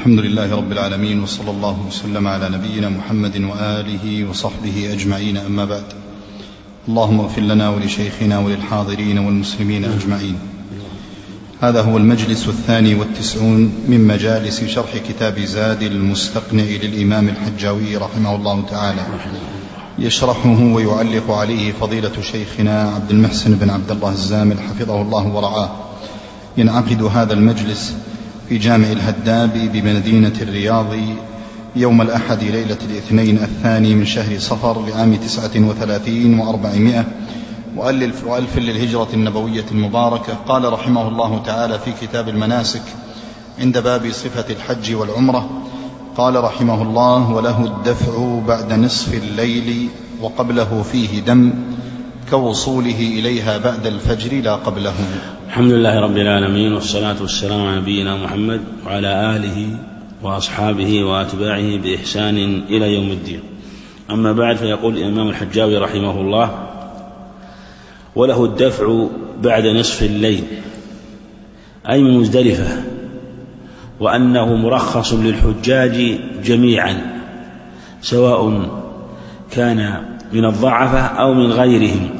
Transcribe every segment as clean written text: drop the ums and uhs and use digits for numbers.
الحمد لله رب العالمين، وصلى الله وسلم على نبينا محمد وآله وصحبه أجمعين، أما بعد. اللهم اغفر لنا ولشيخنا وللحاضرين والمسلمين أجمعين. هذا هو المجلس 92 من مجالس شرح كتاب زاد المستقنع للإمام الحجاوي رحمه الله تعالى، يشرحه ويعلق عليه فضيلة شيخنا عبد المحسن بن عبد الله الزامل حفظه الله ورعاه. ينعقد هذا المجلس في جامع الهداب بمدينة الرياض يوم الأحد ليلة الاثنين الثاني من شهر صفر لعام 39 و400 وألف للهجرة النبوية المباركة. قال رحمه الله تعالى في كتاب المناسك عند باب صفة الحج والعمرة، قال رحمه الله: وله الدفع بعد نصف الليل وقبله فيه دم كوصوله إليها بعد الفجر لا قبله. الحمد لله رب العالمين، والصلاة والسلام على نبينا محمد وعلى آله وأصحابه وأتباعه بإحسان إلى يوم الدين. أما بعد، فيقول الإمام الحجاوي رحمه الله: وله الدفع بعد نصف الليل، أي من مزدلفة، وأنه مرخص للحجاج جميعا سواء كان من الضعفة أو من غيرهم،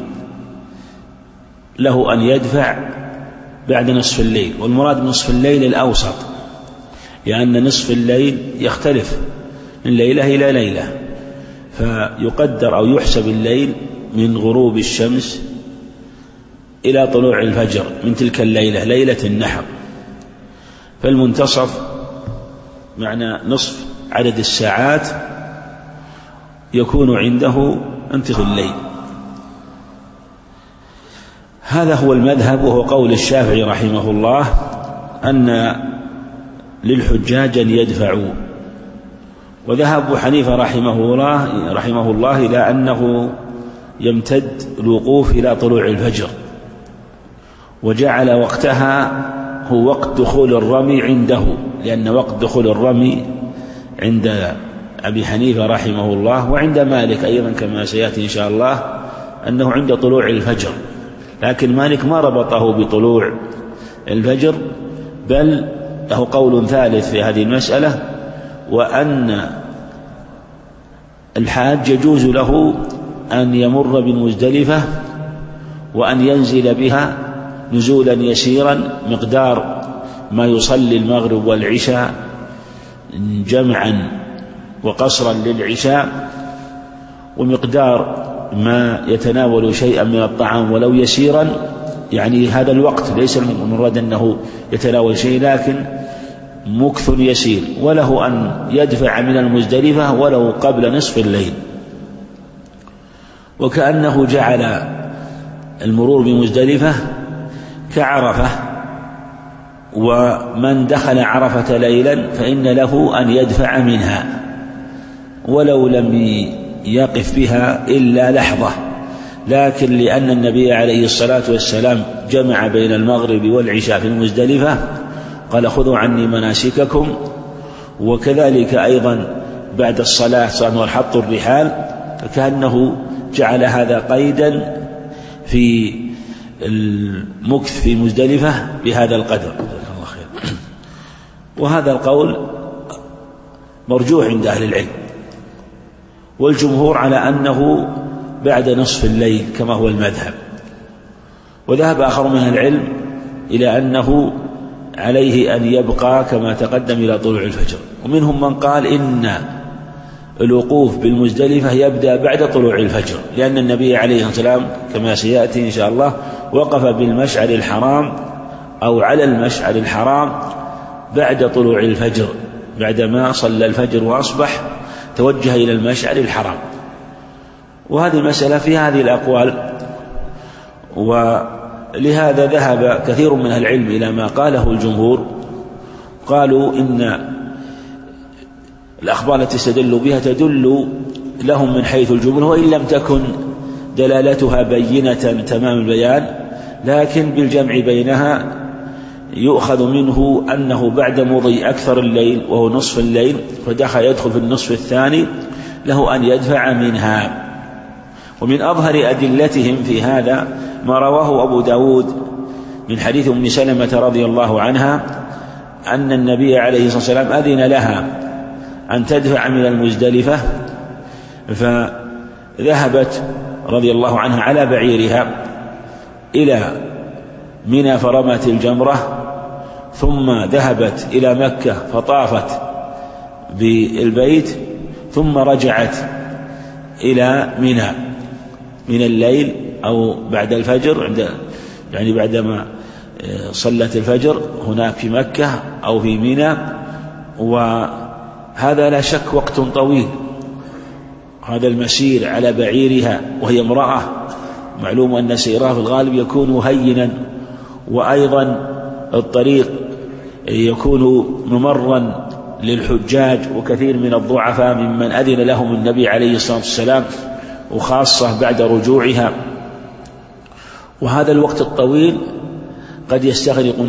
له أن يدفع بعد نصف الليل. والمراد بنصف الليل الأوسط، لأن نصف الليل يختلف من ليلة إلى ليلة، فيقدر أو يحسب الليل من غروب الشمس إلى طلوع الفجر من تلك الليلة، ليلة النحر. فالمنتصف معنى نصف عدد الساعات يكون عنده انتصف الليل. هذا هو المذهب، وهو قول الشافعي رحمه الله أن للحجاج أن يدفعوا. وذهب أبو حنيفة رحمه الله إلى أنه يمتد الوقوف إلى طلوع الفجر، وجعل وقتها هو وقت دخول الرمي عنده، لأن وقت دخول الرمي عند أبي حنيفة رحمه الله وعند مالك أيضا كما سيأتي إن شاء الله أنه عند طلوع الفجر، لكن مالك ما ربطه بطلوع الفجر، بل له قول ثالث في هذه المسألة، وأن الحاج يجوز له أن يمر بالمزدلفة وأن ينزل بها نزولا يسيرا مقدار ما يصلي المغرب والعشاء جمعا وقصرا للعشاء، ومقدار ما يتناول شيئا من الطعام ولو يسيرا، يعني هذا الوقت ليس المراد أنه يتناول شيء، لكن مكث يسير. وله أن يدفع من المزدلفة ولو قبل نصف الليل، وكأنه جعل المرور بمزدلفة كعرفة، ومن دخل عرفة ليلا فإن له أن يدفع منها ولو لم يقف بها إلا لحظة، لكن لأن النبي عليه الصلاة والسلام جمع بين المغرب والعشاء في المزدلفة قال: خذوا عني مناسككم. وكذلك أيضا بعد الصلاة صار حط الرحال، فكأنه جعل هذا قيدا في المكث في مزدلفة بهذا القدر. وهذا القول مرجوح عند أهل العلم، والجمهور على أنه بعد نصف الليل كما هو المذهب. وذهب آخر من العلم إلى أنه عليه أن يبقى كما تقدم إلى طلوع الفجر، ومنهم من قال إن الوقوف بالمزدلفة يبدأ بعد طلوع الفجر، لأن النبي عليه الصلاة والسلام كما سيأتي إن شاء الله وقف بالمشعر الحرام أو على المشعر الحرام بعد طلوع الفجر، بعدما صلى الفجر وأصبح توجه إلى المشعر الحرام. وهذه المسألة في هذه الأقوال، ولهذا ذهب كثير من أهل العلم إلى ما قاله الجمهور. قالوا إن الأخبار التي استدلوا بها تدل لهم من حيث الجملة، وإن لم تكن دلالتها بينة تمام البيان، لكن بالجمع بينها يؤخذ منه أنه بعد مضي أكثر الليل وهو نصف الليل يدخل في النصف الثاني له أن يدفع منها. ومن أظهر أدلتهم في هذا ما رواه أبو داود من حديث أم سلمة رضي الله عنها أن النبي عليه الصلاة والسلام أذن لها أن تدفع من المزدلفة، فذهبت رضي الله عنها على بعيرها إلى منى فرمت الجمرة، ثم ذهبت إلى مكة فطافت بالبيت، ثم رجعت إلى منى من الليل أو بعد الفجر، يعني بعدما صلت الفجر هناك في مكة أو في منى. وهذا لا شك وقت طويل، هذا المسير على بعيرها وهي امرأة، معلوم أن سيرها في الغالب يكون هينا، وأيضا الطريق يكون ممرا للحجاج، وكثير من الضعفاء ممن أذن لهم النبي عليه الصلاة والسلام، وخاصة بعد رجوعها. وهذا الوقت الطويل قد يستغرق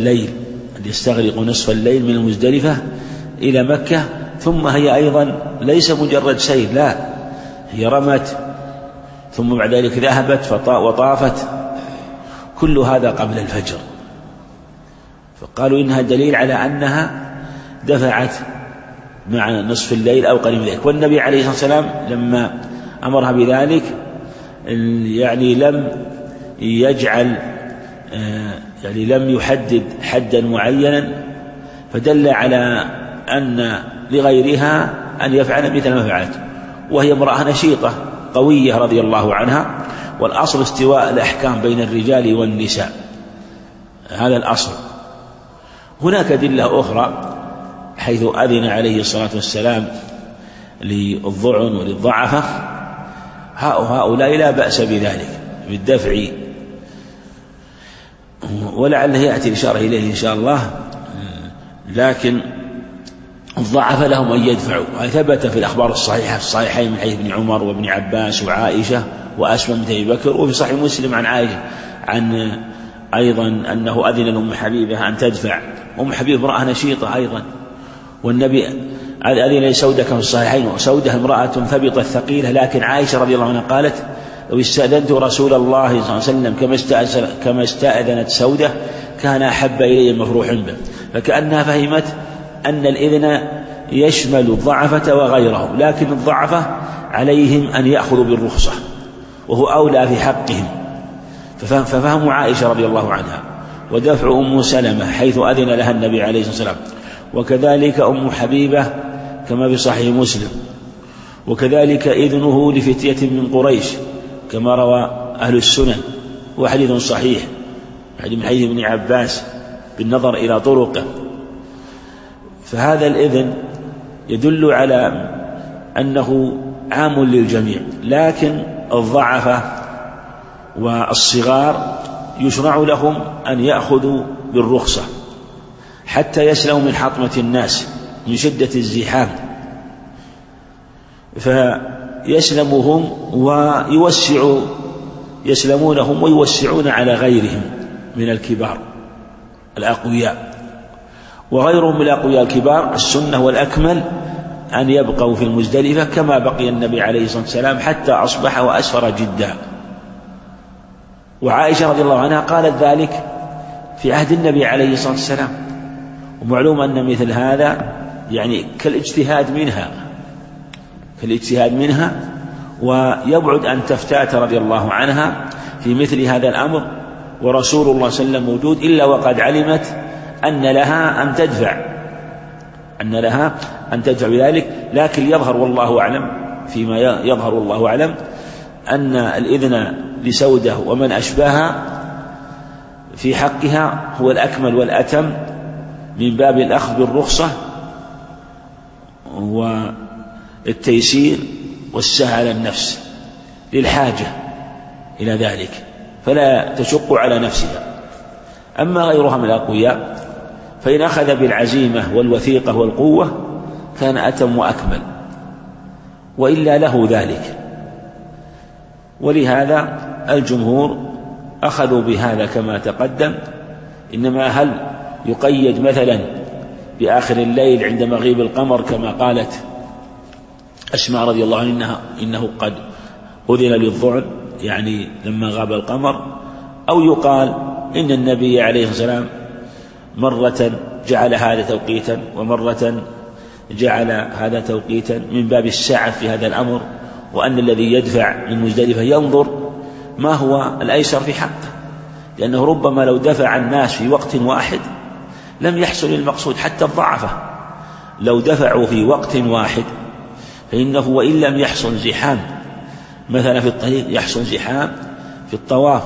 نصف الليل من المزدلفة إلى مكة، ثم هي أيضا ليس مجرد سير، لا، هي رمت ثم بعد ذلك ذهبت وطافت، كل هذا قبل الفجر. فقالوا إنها دليل على أنها دفعت مع نصف الليل أو قريب ذلك. والنبي عليه الصلاة والسلام لما أمرها بذلك يعني لم يحدد حدا معينا، فدل على أن لغيرها أن يفعل مثل ما فعلت، وهي امرأة نشيطة قوية رضي الله عنها. والأصل استواء الأحكام بين الرجال والنساء، هذا الأصل. هناك أدلة أخرى حيث أذن عليه الصلاة والسلام للضعن وللضعفة، هؤلاء لا بأس بذلك بالدفع، ولعله يأتي الإشارة إليه إن شاء الله. لكن الضعف لهم أن يدفعوا، ثبت في الأخبار الصحيحة في الصحيحين من حديث ابن عمر وابن عباس وعائشة وأسماء بنت أبي بكر، وفي صحيح مسلم عن عائشة عن أيضا أنه أذن لأم حبيبة أن تدفع. أم حبيبة امرأة نشيطة أيضا، والنبي أذن لسودة في الصحيحين، وسودة امرأة ثبطت ثقيلة، لكن عائشة رضي الله عنها قالت: لو استأذنت رسول الله صلى الله عليه وسلم كما استأذنت سودة كان أحب إلي مفروح به. فكأنها فهمت أن الإذن يشمل الضعفة وغيرهم، لكن الضعفة عليهم أن يأخذوا بالرخصة، وهو أولى في حقهم. ففهم عائشة رضي الله عنها، ودفع أم سلمة حيث أذن لها النبي عليه الصلاة والسلام، وكذلك أم حبيبة كما في صحيح مسلم، وكذلك إذنه لفتية من قريش كما روى أهل السنن، وحديث صحيح من حديث ابن عباس بالنظر إلى طرقه. فهذا الإذن يدل على أنه عام للجميع، لكن الضعفة والصغار يشرع لهم أن يأخذوا بالرخصة حتى يسلموا من حطمة الناس من شدة الزحام، فيسلمهم يسلمونهم ويوسعون على غيرهم من الكبار الأقوياء. وغيرهم من الأقوياء الكبار السنة والأكمل أن يبقوا في المزدلفة كما بقي النبي عليه الصلاة والسلام حتى أصبح وأسفر جدا. وعائشة رضي الله عنها قالت ذلك في عهد النبي عليه الصلاة والسلام، ومعلوم أن مثل هذا يعني كالاجتهاد منها، ويبعد أن تفتات رضي الله عنها في مثل هذا الأمر، ورسول الله صلى الله عليه وسلم موجود، إلا وقد علمت أن لها أن تدفع بذلك. لكن يظهر والله أعلم، فيما يظهر والله أعلم، أن الإذن لسودة ومن أشباهها في حقها هو الأكمل والأتم من باب الأخذ بالرخصة والتيسير والسهل على النفس للحاجة إلى ذلك، فلا تشق على نفسها. أما غيرها من الأقوياء فإن أخذ بالعزيمة والوثيقة والقوة كان أتم وأكمل، وإلا له ذلك. ولهذا الجمهور أخذوا بهذا كما تقدم. إنما هل يقيد مثلا بآخر الليل عند مغيب القمر كما قالت أسماء رضي الله عنها إنه قد أذن للضعن يعني لما غاب القمر، أو يقال إن النبي عليه الصلاة والسلام مرة جعل هذا توقيتا ومرة جعل هذا توقيتا من باب السعة في هذا الأمر، وأن الذي يدفع من مزدلفة ينظر ما هو الأيسر في حقه، لأنه ربما لو دفع الناس في وقت واحد لم يحصل المقصود. حتى الضعفة لو دفعوا في وقت واحد فإنه وإن لم يحصل زحام مثلا في الطريق يحصل زحام في الطواف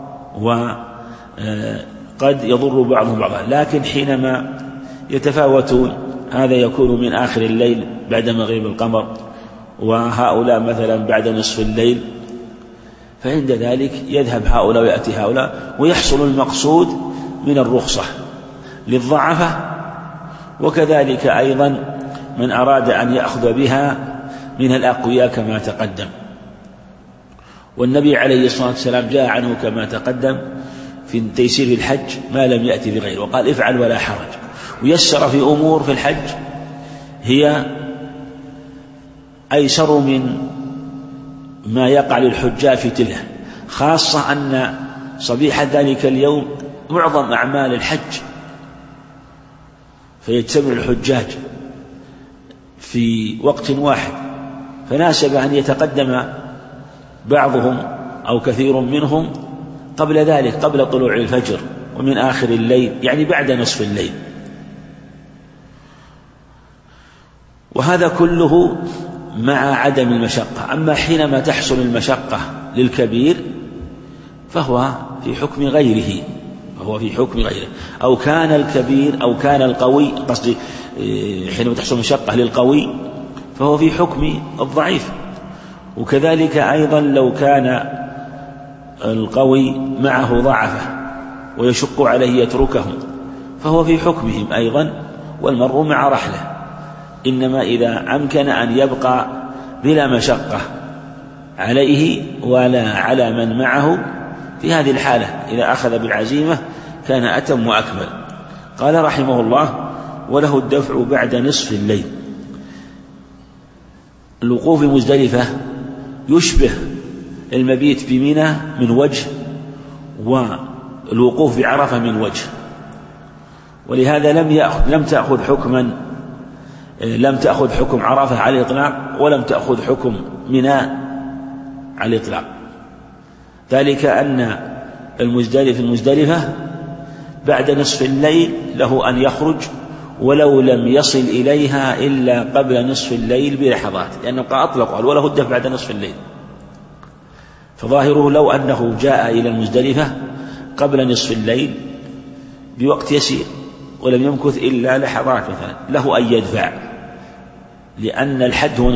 وقد يضر بعضهم بعضا. لكن حينما يتفاوتون هذا يكون من آخر الليل بعد مغيب القمر وهؤلاء مثلا بعد نصف الليل، فعند ذلك يذهب هؤلاء ويأتي هؤلاء ويحصل المقصود من الرخصة للضعفة. وكذلك أيضا من أراد أن يأخذ بها من الأقوياء كما تقدم. والنبي عليه الصلاة والسلام جاء عنه كما تقدم في تيسير الحج ما لم يأتي بغيره، وقال افعل ولا حرج، ويسر في أمور في الحج هي أيسر من ما يقع للحجاج في تلك، خاصة أن صبيحة ذلك اليوم معظم أعمال الحج فيجتمع الحجاج في وقت واحد، فناسب أن يتقدم بعضهم أو كثير منهم قبل ذلك، قبل طلوع الفجر ومن آخر الليل، يعني بعد نصف الليل. وهذا كله مع عدم المشقة. أما حينما تحصل المشقة للكبير فهو في حكم غيره، أو كان الكبير أو كان القوي، قصدي حينما تحصل مشقة للقوي فهو في حكم الضعيف. وكذلك أيضا لو كان القوي معه ضعفة ويشق عليه يتركهم فهو في حكمهم أيضا، والمرء مع رحله. إنما إذا أمكن أن يبقى بلا مشقة عليه ولا على من معه في هذه الحالة إذا أخذ بالعزيمة كان أتم وأكمل. قال رحمه الله: وله الدفع بعد نصف الليل. الوقوف بمزدلفة يشبه المبيت بمنى من وجه، والوقوف بعرفة من وجه، ولهذا لم تأخذ حكم عرفة على الإطلاق، ولم تأخذ حكم منى على الإطلاق. ذلك أن المزدلفة بعد نصف الليل له أن يخرج ولو لم يصل إليها إلا قبل نصف الليل بلحظات، لأنه أطلق وله الدفع بعد نصف الليل. فظاهره لو أنه جاء إلى المزدلفة قبل نصف الليل بوقت يسير ولم يمكث إلا لحظات مثلا، له أن يدفع، لأن الحد هو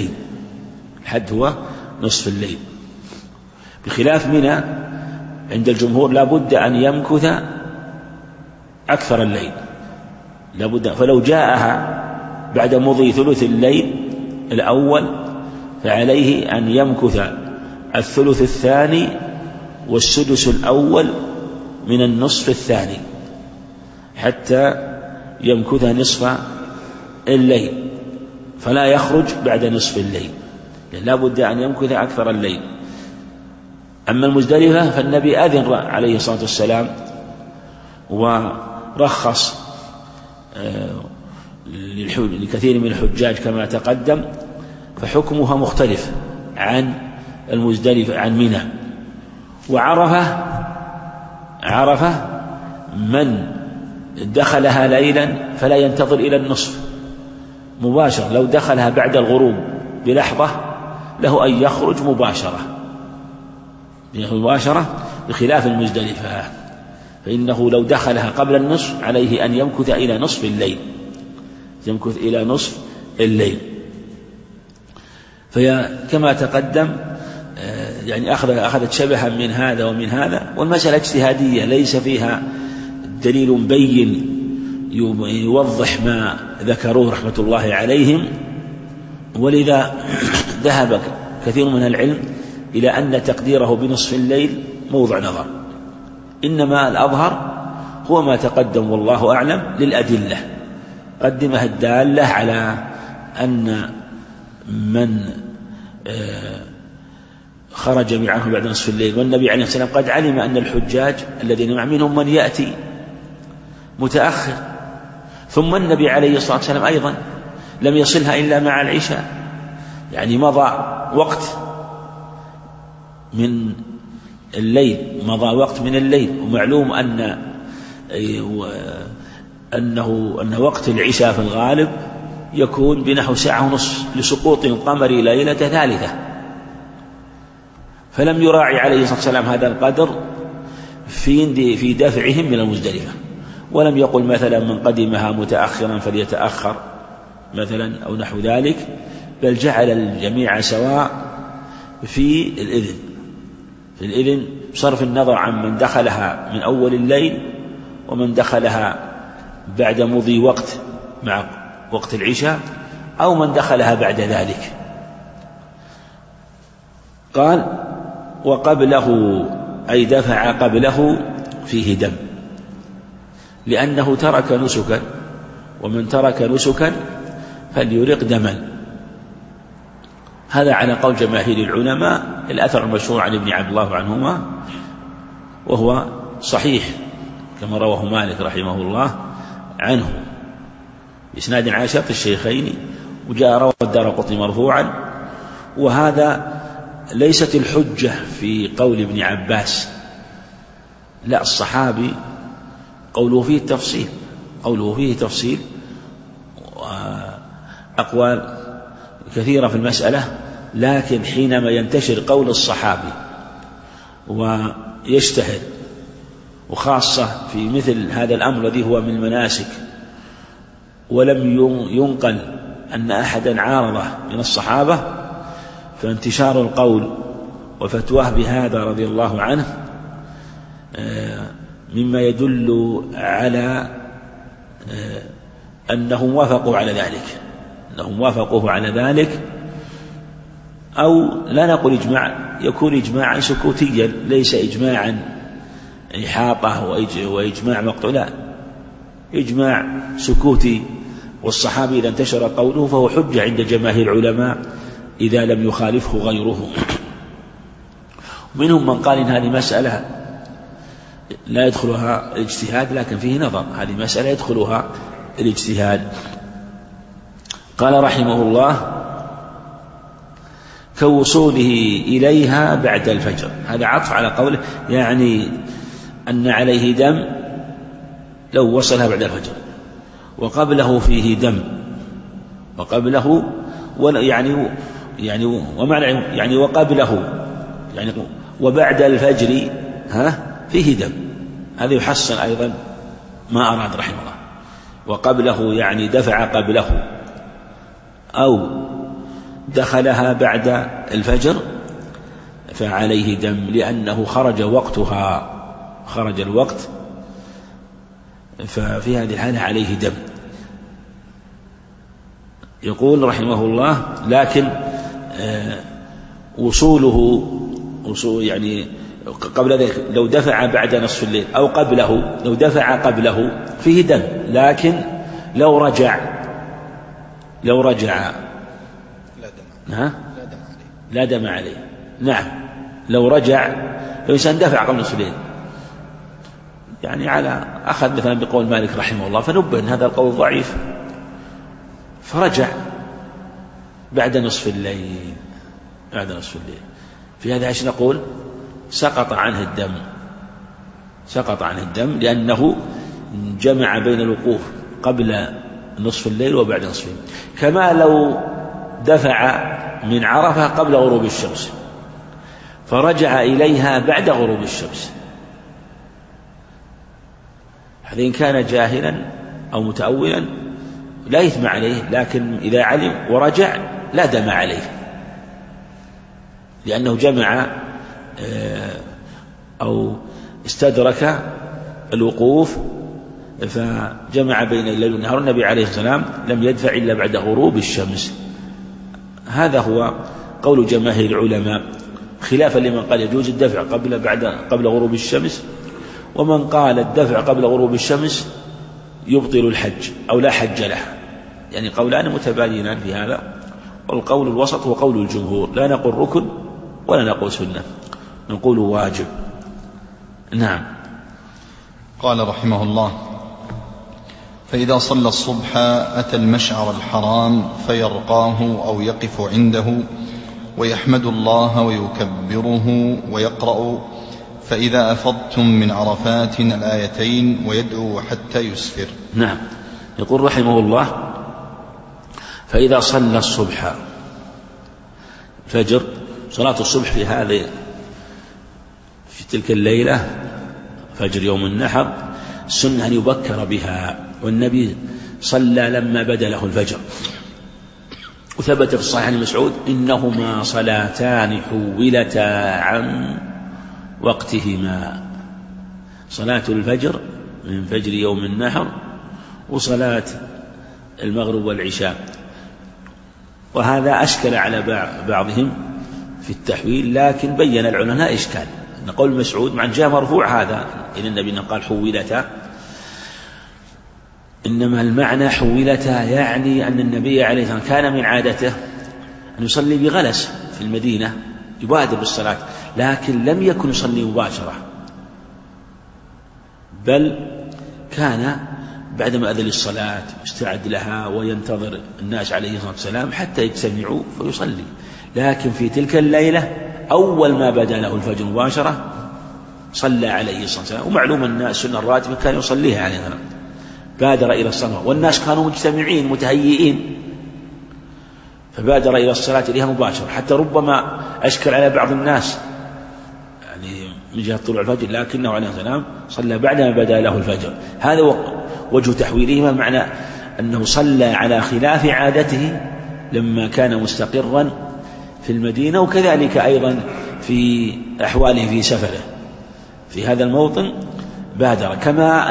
نصف الليل. بخلاف منى عند الجمهور لا بد أن يمكث أكثر الليل، فلو جاءها بعد مضي ثلث الليل الأول فعليه أن يمكث الثلث الثاني والسدس الأول من النصف الثاني حتى يمكث نصف الليل، فلا يخرج بعد نصف الليل، لا بد أن يمكث أكثر الليل. أما المزدلفة فالنبي أذن عليه الصلاة والسلام ورخص لكثير من الحجاج كما تقدم، فحكمها مختلف عن المزدلفة عن منى. وعرفة من دخلها ليلا فلا ينتظر إلى النصف مباشرة، لو دخلها بعد الغروب بلحظة له أن يخرج مباشرة، بخلاف المزدلفة فإنه لو دخلها قبل النصف عليه أن يمكث إلى نصف الليل. فكما تقدم يعني أخذت شبها من هذا ومن هذا، والمسألة اجتهادية ليس فيها دليل بين يوضح ما ذكروه رحمة الله عليهم، ولذا ذهب كثير من العلم إلى أن تقديره بنصف الليل موضع نظر، إنما الأظهر هو ما تقدم والله أعلم للأدلة قدمها الدالة على أن من خرج معه بعد نصف الليل، والنبي عليه الصلاة والسلام قد علم أن الحجاج الذين مع منهم من يأتي متأخر ثم النبي عليه الصلاة والسلام أيضا لم يصلها إلا مع العشاء، يعني مضى وقت من الليل، مضى وقت من الليل. ومعلوم أن وقت العشاء في الغالب يكون بنحو ساعة ونصف لسقوط القمر ليلة ثالثة، فلم يراعي عليه الصلاة والسلام هذا القدر في دفعهم من المزدلفة، ولم يقل مثلا من قدمها متأخرا فليتأخر مثلا أو نحو ذلك، بل جعل الجميع سواء في الإذن بصرف النظر عن من دخلها من أول الليل ومن دخلها بعد مضي وقت مع وقت العشاء أو من دخلها بعد ذلك. قال وقبله أي دفع قبله فيه دم، لأنه ترك نسكا، ومن ترك نسكا فليرق دما. هذا على قول جماهير العلماء. الأثر المشهور عن ابن عبد الله عنهما وهو صحيح كما رواه مالك رحمه الله عنه بإسناد على شرط الشيخين، وجاء رواه الدارقطني مرفوعا. وهذا ليست الحجة في قول ابن عباس، لا، الصحابي قوله فيه تفصيل وأقوال كثيرة في المسألة، لكن حينما ينتشر قول الصحابي ويشتهر، وخاصة في مثل هذا الأمر الذي هو من المناسك، ولم ينقل أن أحدا عارضه من الصحابة، فانتشار القول وفتواه بهذا رضي الله عنه مما يدل على أنهم وافقوا على ذلك، أو لا نقول إجماع، يكون إجماعا سكوتيا ليس إجماعا إحاطة وإجماع مقطوع، لا، إجماع سكوتي. والصحابي إذا انتشر قوله فهو حجة عند جماهير العلماء إذا لم يخالفه غيره. منهم من قال إن هذه مسألة لا يدخلها الاجتهاد، لكن فيه نظر، هذه مسألة يدخلها الاجتهاد. قال رحمه الله كوصوله إليها بعد الفجر، هذا عطف على قوله، يعني أن عليه دم لو وصلها بعد الفجر، وقبله فيه دم، وقبله يعني وقبله يعني وبعد الفجر فيه دم. هذا يحسن أيضا ما أراد رحمه الله. وقبله يعني دفع قبله أو دخلها بعد الفجر فعليه دم، لأنه خرج الوقت، ففي هذه الحالة عليه دم. يقول رحمه الله لكن وصول يعني قبل ذلك لو دفع بعد نصف الليل أو قبله، لو دفع قبله فيه دم، لكن لو رجع لا دم عليه. نعم، لو رجع، لو إنسان دفع قبل نصف الليل، يعني على أخذ مثلا بقول مالك رحمه الله، فنبه أن هذا القول ضعيف، فرجع بعد نصف الليل، في هذا ايش نقول؟ سقط عنه الدم، لأنه جمع بين الوقوف قبل نصف الليل وبعد نصف الليل، كما لو دفع من عرفة قبل غروب الشمس فرجع إليها بعد غروب الشمس، هذا إن كان جاهلا أو متأولا لا يثم عليه، لكن إذا علم ورجع لا دم عليه، لأنه جمع أو استدرك الوقوف فجمع بين الليل والنهار. النبي عليه السلام لم يدفع إلا بعد غروب الشمس. هذا هو قول جماهير العلماء، خلافا لمن قال يجوز الدفع قبل غروب الشمس، ومن قال الدفع قبل غروب الشمس يبطل الحج أو لا حج له. يعني قولان متباينان في هذا، والقول الوسط هو قول الجمهور، لا نقول ركن ولا نقول سنة، نقول واجب. نعم. قال رحمه الله فإذا صلى الصبح أتى المشعر الحرام فيرقاه أو يقف عنده ويحمد الله ويكبره ويقرأ فإذا أفضتم من عرفات الآيتين ويدعو حتى يسفر. نعم. يقول رحمه الله: فإذا صلى الصبح فجر، صلاة الصبح في تلك الليلة فجر يوم النحر السنة أن يبكر بها، والنبي صلى لما بدا له الفجر، وثبت في الصحيح عن مسعود: إنهما صلاتان حولتا عن وقتهما، صلاة الفجر من فجر يوم النحر وصلاة المغرب والعشاء. وهذا أشكل على بعضهم في التحويل، لكن بين العلماء إشكال أن قول مسعود مع جاء مرفوع هذا إلى النبي قال حولتا، إنما المعنى حولتا يعني أن النبي عليه الصلاة والسلام كان من عادته أن يصلي بغلس في المدينة، يبادر بالصلاة، لكن لم يكن يصلي مباشرة، بل كان بعدما أذن للصلاة يستعد لها وينتظر الناس عليه الصلاة والسلام حتى يجتمعوا فيصلي. لكن في تلك الليلة أول ما بدا له الفجر مباشرة صلى عليه الصلاة والسلام، ومعلوم أن السنة الراتبة كان يصليها عليه الصلاة والسلام، بادر إلى الصلاة والناس كانوا مجتمعين متهيئين، فبادر إلى الصلاة إليها مباشرة، حتى ربما أشكل على بعض الناس يعني من جهة طلوع الفجر، لكنه عليه السلام صلى بعدما بدا له الفجر. هذا وجه تحويلهما، معنى أنه صلى على خلاف عادته لما كان مستقرا في المدينة، وكذلك أيضا في أحواله في سفره في هذا الموطن بادر، كما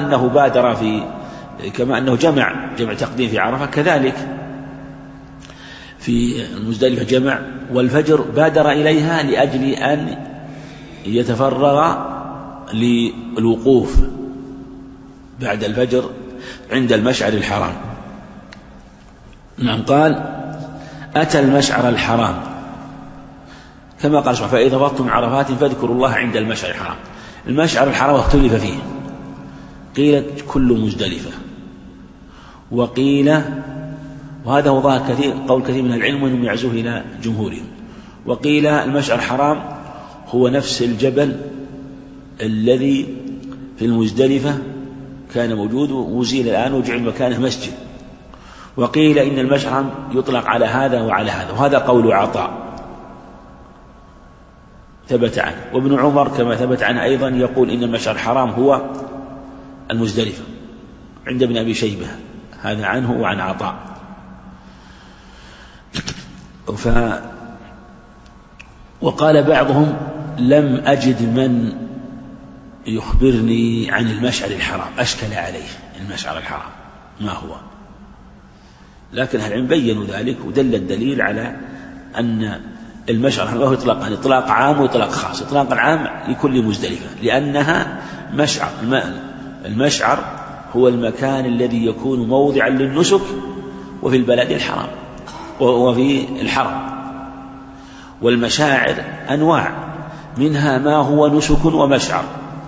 أنه جمع تقديم في عرفة، كذلك في المزدلفة جمع، والفجر بادر إليها لأجل أن يتفرغ للوقوف بعد الفجر عند المشعر الحرام. نعم. قال: أتى المشعر الحرام، كما قال سبحانه: فإذا فضتم من عرفات فاذكروا الله عند المشعر الحرام. المشعر الحرام اختلف فيه، قيل كل مزدلفة، وقيل، وهذا هو ظاهر قول كثير من العلم وانهم يعزوه إلى جمهورهم، وقيل المشعر الحرام هو نفس الجبل الذي في المزدلفة كان موجود وزيل الآن وجعل مكانه مسجد، وقيل إن المشعر يطلق على هذا وعلى هذا، وهذا قول عطاء ثبت عنه، وابن عمر كما ثبت عنه أيضا يقول إن المشعر الحرام هو المزدلفة، عند ابن أبي شيبة هذا عنه وعن عطاء. وقال بعضهم: لم أجد من يخبرني عن المشعر الحرام، أشكل عليه المشعر الحرام ما هو، لكن أهل العلم بينوا ذلك، ودل الدليل على أن المشعر الحرام هو إطلاق عام وإطلاق خاص. إطلاق العام لكل مزدلفة، لأنها المشعر هو المكان الذي يكون موضعا للنسك وفي البلد الحرام وفي الحرم، والمشاعر أنواع، منها ما هو نسك ومشعر،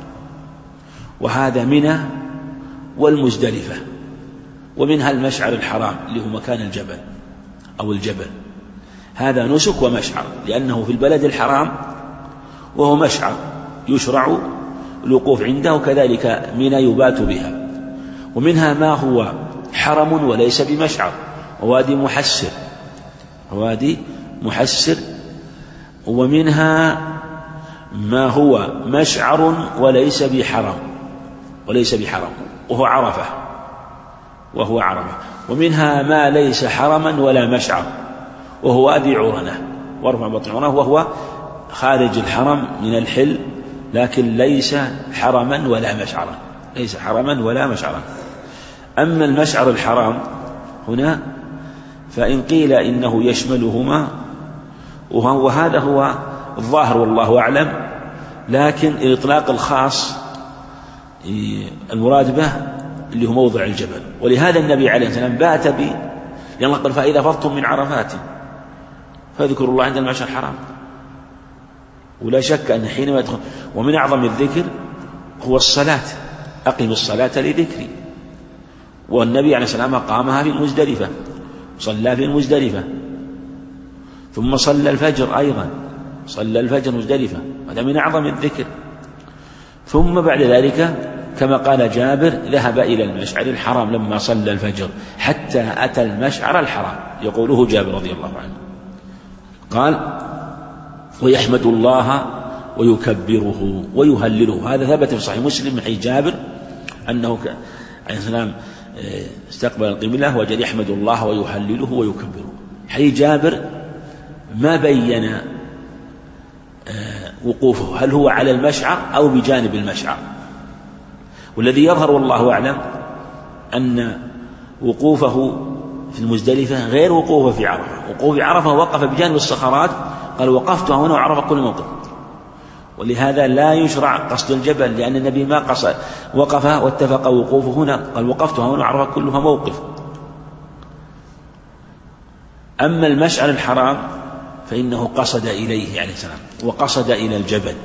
وهذا منى والمزدلفة، ومنها المشعر الحرام اللي هو مكان الجبل أو الجبل، هذا نسك ومشعر لأنه في البلد الحرام، وهو مشعر يشرع الوقوف عنده، وكذلك منى يبات بها. ومنها ما هو حرم وليس بمشعر، ووادي محسر، ومنها ما هو مشعر وليس بحرم وهو عرفة، ومنها ما ليس حرما ولا مشعر وهو وادي عرنة وارفع بطن عرنة، وهو خارج الحرم من الحل، لكن ليس حرما ولا مشعرا. أما المشعر الحرام هنا فإن قيل إنه يشملهما، وهذا هو الظاهر والله أعلم، لكن الإطلاق الخاص المراد به اللي هو موضع الجبل، ولهذا النبي عليه السلام بات ينقل: فإذا فضتم من عرفات فاذكروا الله عند المشعر الحرام. ولا شك أن حينما يدخل، ومن أعظم الذكر هو الصلاة، أقم الصلاة لذكري، والنبي عليه السلام قامها في المزدلفة، صلى في المزدلفة، ثم صلى الفجر أيضا، صلى الفجر مزدلفة، هذا من أعظم الذكر. ثم بعد ذلك كما قال جابر ذهب إلى المشعر الحرام لما صلى الفجر حتى أتى المشعر الحرام، يقوله جابر رضي الله عنه، قال ويحمد الله ويكبره ويهلله. هذا ثبت في صحيح مسلم من حديث جابر أنه عليه السلام استقبل القبلة وجد يحمد الله ويهلله ويكبره. حديث جابر ما بين وقوفه هل هو على المشعر أو بجانب المشعر، والذي يظهر والله أعلم أن وقوفه في المزدلفة غير وقوفه في عرفة. وقوفه في عرفة وقف بجانب الصخرات، قال وقفت هنا وعرف كل موقف، ولهذا لا يشرع قصد الجبل، لأن النبي ما قصد وقف واتفق وقوفه هنا، قال وقفت هنا وعرف كلها موقف. أما المشعر الحرام فإنه قصد إليه عليه السلام وقصد إلى الجبل،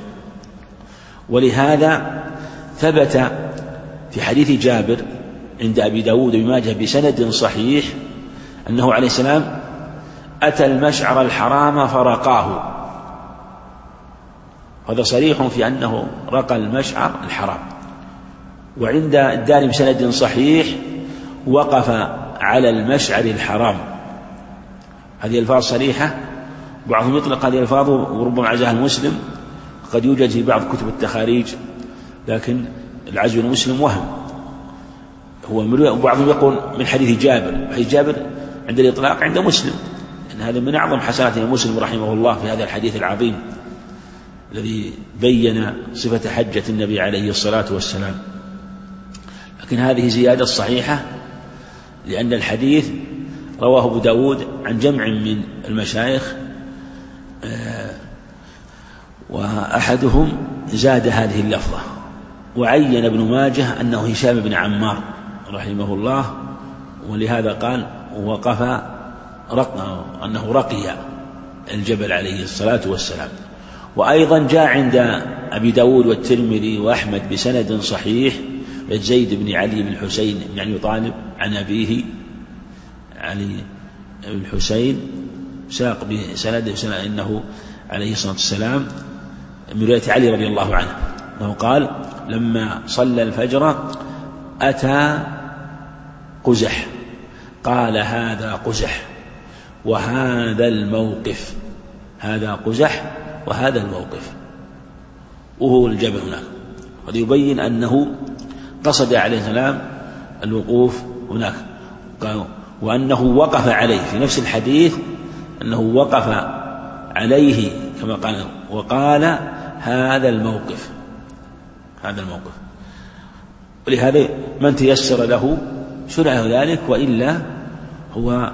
ولهذا ثبت في حديث جابر عند أبي داود وابن ماجه بسند صحيح أنه عليه السلام أتى المشعر الحرام فرقاه، هذا صريح في أنه رقى المشعر الحرام. وعند الدارمي بسند صحيح وقف على المشعر الحرام. هذه الفاظ صريحة، بعضهم يطلق هذه الفاظ وربما عزاها المسلم، قد يوجد في بعض كتب التخاريج، لكن العزو المسلم وهم، هو وبعضهم يقول من حديث جابر، حديث جابر عند الإطلاق عند مسلم، أن هذا من أعظم حسنات مسلم رحمه الله في هذا الحديث العظيم الذي بين صفة حجة النبي عليه الصلاة والسلام. لكن هذه زيادة صحيحة، لأن الحديث رواه أبو داود عن جمع من المشايخ، وأحدهم زاد هذه اللفظة، وعين ابن ماجه أنه هشام بن عمار رحمه الله، ولهذا قال وقف أنه رقي الجبل عليه الصلاة والسلام. وأيضا جاء عند أبي داود والترمذي وأحمد بسند صحيح زيد بن علي بن الحسين بن أبي طالب عن أبيه علي بن الحسين ساق بسند إنه عليه الصلاة والسلام من رواية علي رضي الله عنه أنه قال لما صلى الفجر أتى قزح، قال هذا قزح وهذا الموقف، هذا قزح وهذا الموقف، وهو الجبل هناك. هذا يبين أنه قصد عليه السلام الوقوف هناك، وأنه وقف عليه في نفس الحديث، أنه وقف عليه كما قال وقال هذا الموقف، هذا الموقف. ولهذا من تيسر له شرع ذلك، وإلا هو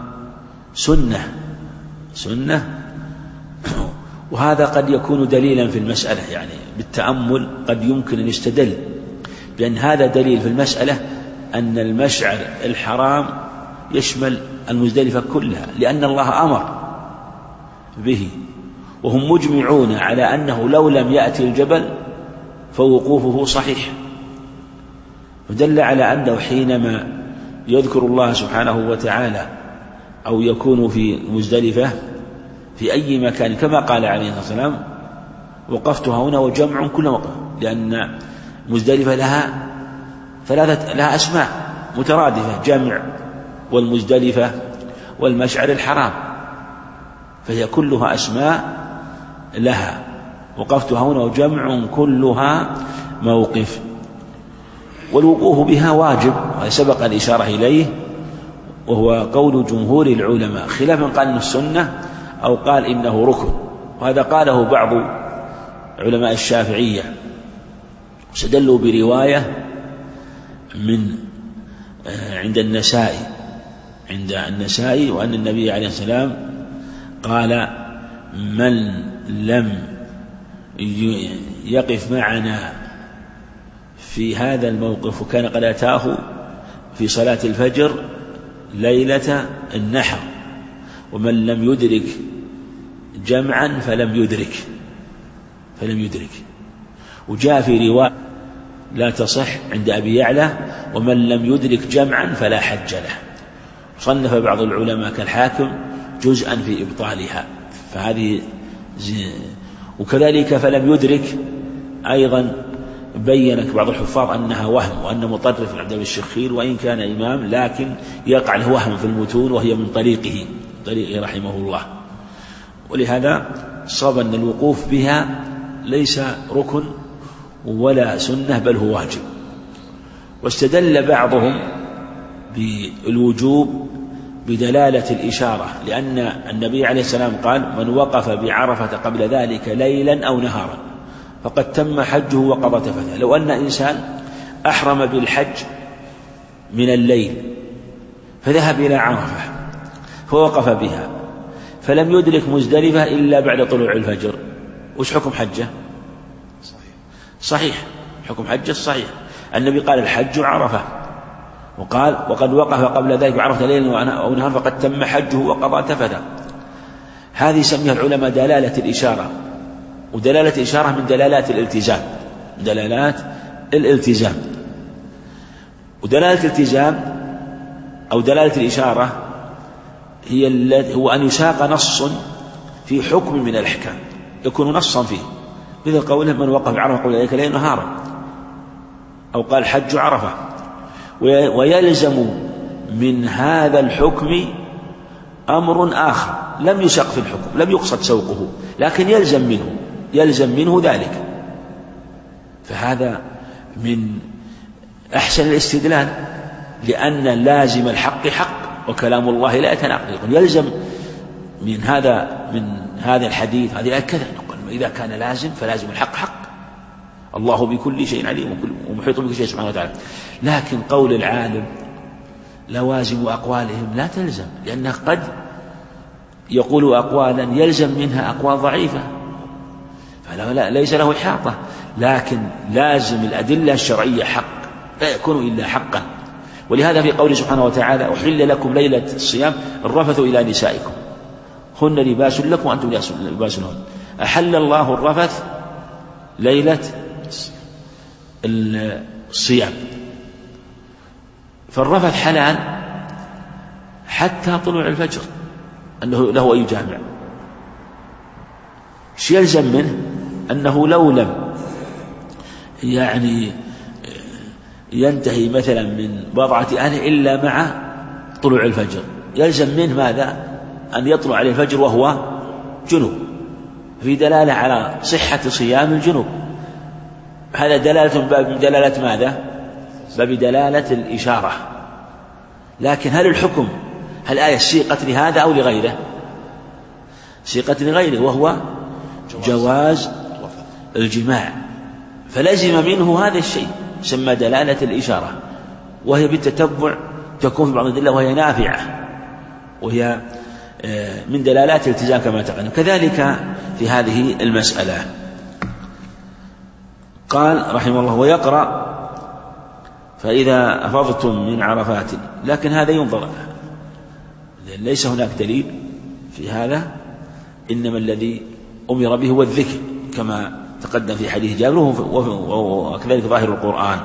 سنة. وهذا قد يكون دليلا في المسألة، يعني بالتأمل قد يمكن أن يستدل بأن هذا دليل في المسألة أن المشعر الحرام يشمل المزدلفة كلها، لأن الله أمر به، وهم مجمعون على أنه لو لم يأتي الجبل فوقوفه صحيح، ودل على أنه حينما يذكر الله سبحانه وتعالى أو يكون في مزدلفة في أي مكان كما قال عليه الصلاة والسلام وقفتها هنا وجمع كل وقف، لأن مزدلفة لها أسماء مترادفة، جمع والمزدلفة والمشعر الحرام، فهي كلها أسماء لها، وقفتها هنا وجمع كلها موقف، والوقوف بها واجب، سبق الإشارة إليه، وهو قول جمهور العلماء، خلافا قال إنه السنة أو قال إنه ركن، وهذا قاله بعض علماء الشافعية، واستدلوا برواية من عند النسائي وأن النبي عليه السلام قال من لم يقف معنا في هذا الموقف وكان قد أتاه في صلاة الفجر ليلة النحر، ومن لم يدرك جمعا فلم يدرك. وجاء في رواية لا تصح عند أبي يعلى، ومن لم يدرك جمعا فلا حج له. صنف بعض العلماء كالحاكم جزءا في إبطالها، فهذه وكذلك فلم يدرك أيضا بينك بعض الحفاظ أنها وهم، وأن مطرف عبد الشخير وإن كان إمام لكن يقع له وهم في المتون، وهي من طريقه رحمه الله. ولهذا صاب أن الوقوف بها ليس ركن ولا سنة بل هو واجب. واستدل بعضهم بالوجوب بدلالة الإشارة، لأن النبي عليه السلام قال: من وقف بعرفة قبل ذلك ليلا أو نهارا فقد تم حجه وقضى تفثه. لو أن إنسان أحرم بالحج من الليل فذهب إلى عرفة فوقف بها فلم يدرك مزدلفة إلا بعد طلوع الفجر، وش حكم حجه؟ صحيح، حكم حجه صحيح. النبي قال: الحج عرفة، وقال: وقد وقف قبل ذلك بعرفة ليلا أو نهار فقد تم حجه وقضى تفثه. هذه يسميها العلماء دلالة الإشارة، ودلالة الإشارة من دلالات الالتزام، دلالات الالتزام. ودلالة الالتزام أو دلالة الإشارة هو أن يساق نص في حكم من الأحكام يكون نصا فيه، مثل قوله: من وقف عرفة قبل ذلك ليلا نهارا، أو قال: حج عرفة. ويلزم من هذا الحكم أمر آخر لم يسق في الحكم، لم يقصد سوقه، لكن يلزم منه ذلك. فهذا من أحسن الاستدلال، لأن لازم الحق حق وكلام الله لا يتناقض. يلزم من هذا الحديث هذه كذا، نقول إذا كان لازم فلازم الحق حق، الله بكل شيء عليم ومحيط بكل شيء سبحانه وتعالى. لكن قول العالم لوازم أقوالهم لا تلزم، لأنه قد يقول أقوالا يلزم منها أقوال ضعيفة ليس له إحاطة، لكن لازم الأدلة الشرعية حق، لا يكون إلا حقا. ولهذا في قوله سبحانه وتعالى: أحل لكم ليلة الصيام الرفث إلى نسائكم هن لباس لكم وأنتم لباس لهن. أحل الله الرفث ليلة الصيام، فالرفث حلال حتى طلوع الفجر أنه له أي جامع. شيء يلزم منه أنه لو لم ينتهي مثلا من بضعة أهله إلا مع طلوع الفجر، يلزم منه ماذا؟ أن يطلع عليه الفجر وهو جنوب، في دلالة على صحة صيام الجنوب. هذا دلالة باب دلالة ماذا؟ باب دلالة الإشارة. لكن هل الحكم، هل الآية سيقت لهذا أو لغيره؟ سيقت لغيره، وهو جواز الجماع، فلزم منه هذا الشيء يسمى دلالة الإشارة، وهي بالتتبع تكون في بعض الأدلة وهي نافعة، وهي من دلالات الالتزام كما تقدم. كذلك في هذه المسألة قال رحمه الله: ويقرأ فإذا أفضتم من عرفات. لكن هذا ينظر، ليس هناك دليل في هذا، إنما الذي أمر به هو الذكر كما تقدم في حديث جابر، وكذلك ظاهر القرآن.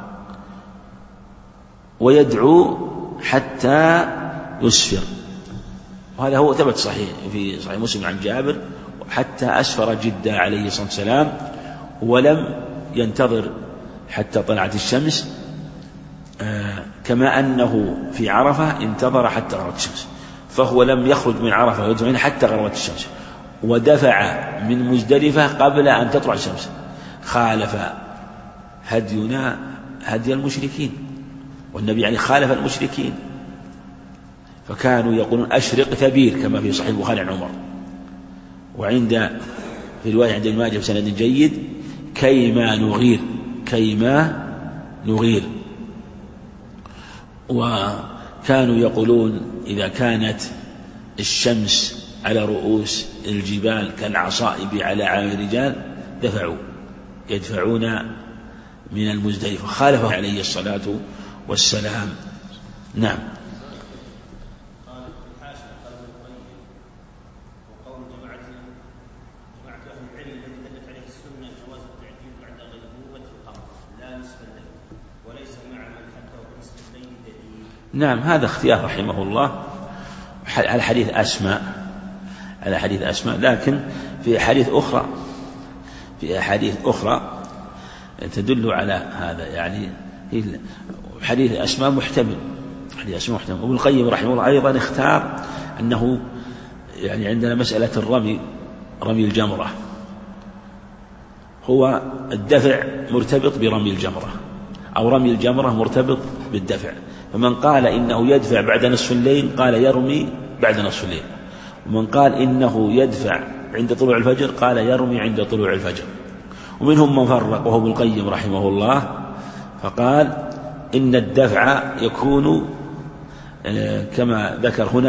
ويدعو حتى يسفر، وهذا هو ثبت صحيح في صحيح مسلم عن جابر: حتى أسفر جدة عليه الصلاة والسلام، ولم ينتظر حتى طلعت الشمس، كما أنه في عرفة انتظر حتى غربت الشمس، فهو لم يخرج من عرفة ويدعو حتى غربت الشمس، ودفع من مزدلفة قبل أن تطلع الشمس. خالف هدينا هدي المشركين، والنبي خالف المشركين، فكانوا يقولون: أشرق ثبير، كما في صحيح البخاري عن عمر. في رواية عند ابن ماجه بسند جيد: كيما نغير. وكانوا يقولون: إذا كانت الشمس على رؤوس الجبال كالعصائب على عام الرجال يدفعون من المزدلفة. خالفه عليه الصلاة والسلام. نعم. جماعة أهل العلم الذي دلت عليه السنة جواز التعجيل بعد غيبوبة القمر لا نسبة نعم، هذا اختيار رحمه الله على حديث أسماء، لكن في أحاديث أخرى تدل على هذا، يعني حديث أسماء محتمل. وابن القيم رحمه الله أيضا اختار أنه يعني عندنا مسألة رمي الجمرة، هو الدفع مرتبط برمي الجمرة، أو رمي الجمرة مرتبط بالدفع. فمن قال إنه يدفع بعد نصف الليل قال يرمي بعد نصف الليل، ومن قال إنه يدفع عند طلوع الفجر قال يرمي عند طلوع الفجر. ومنهم من فرق وهو ابن القيم رحمه الله، فقال إن الدفع يكون كما ذكر هنا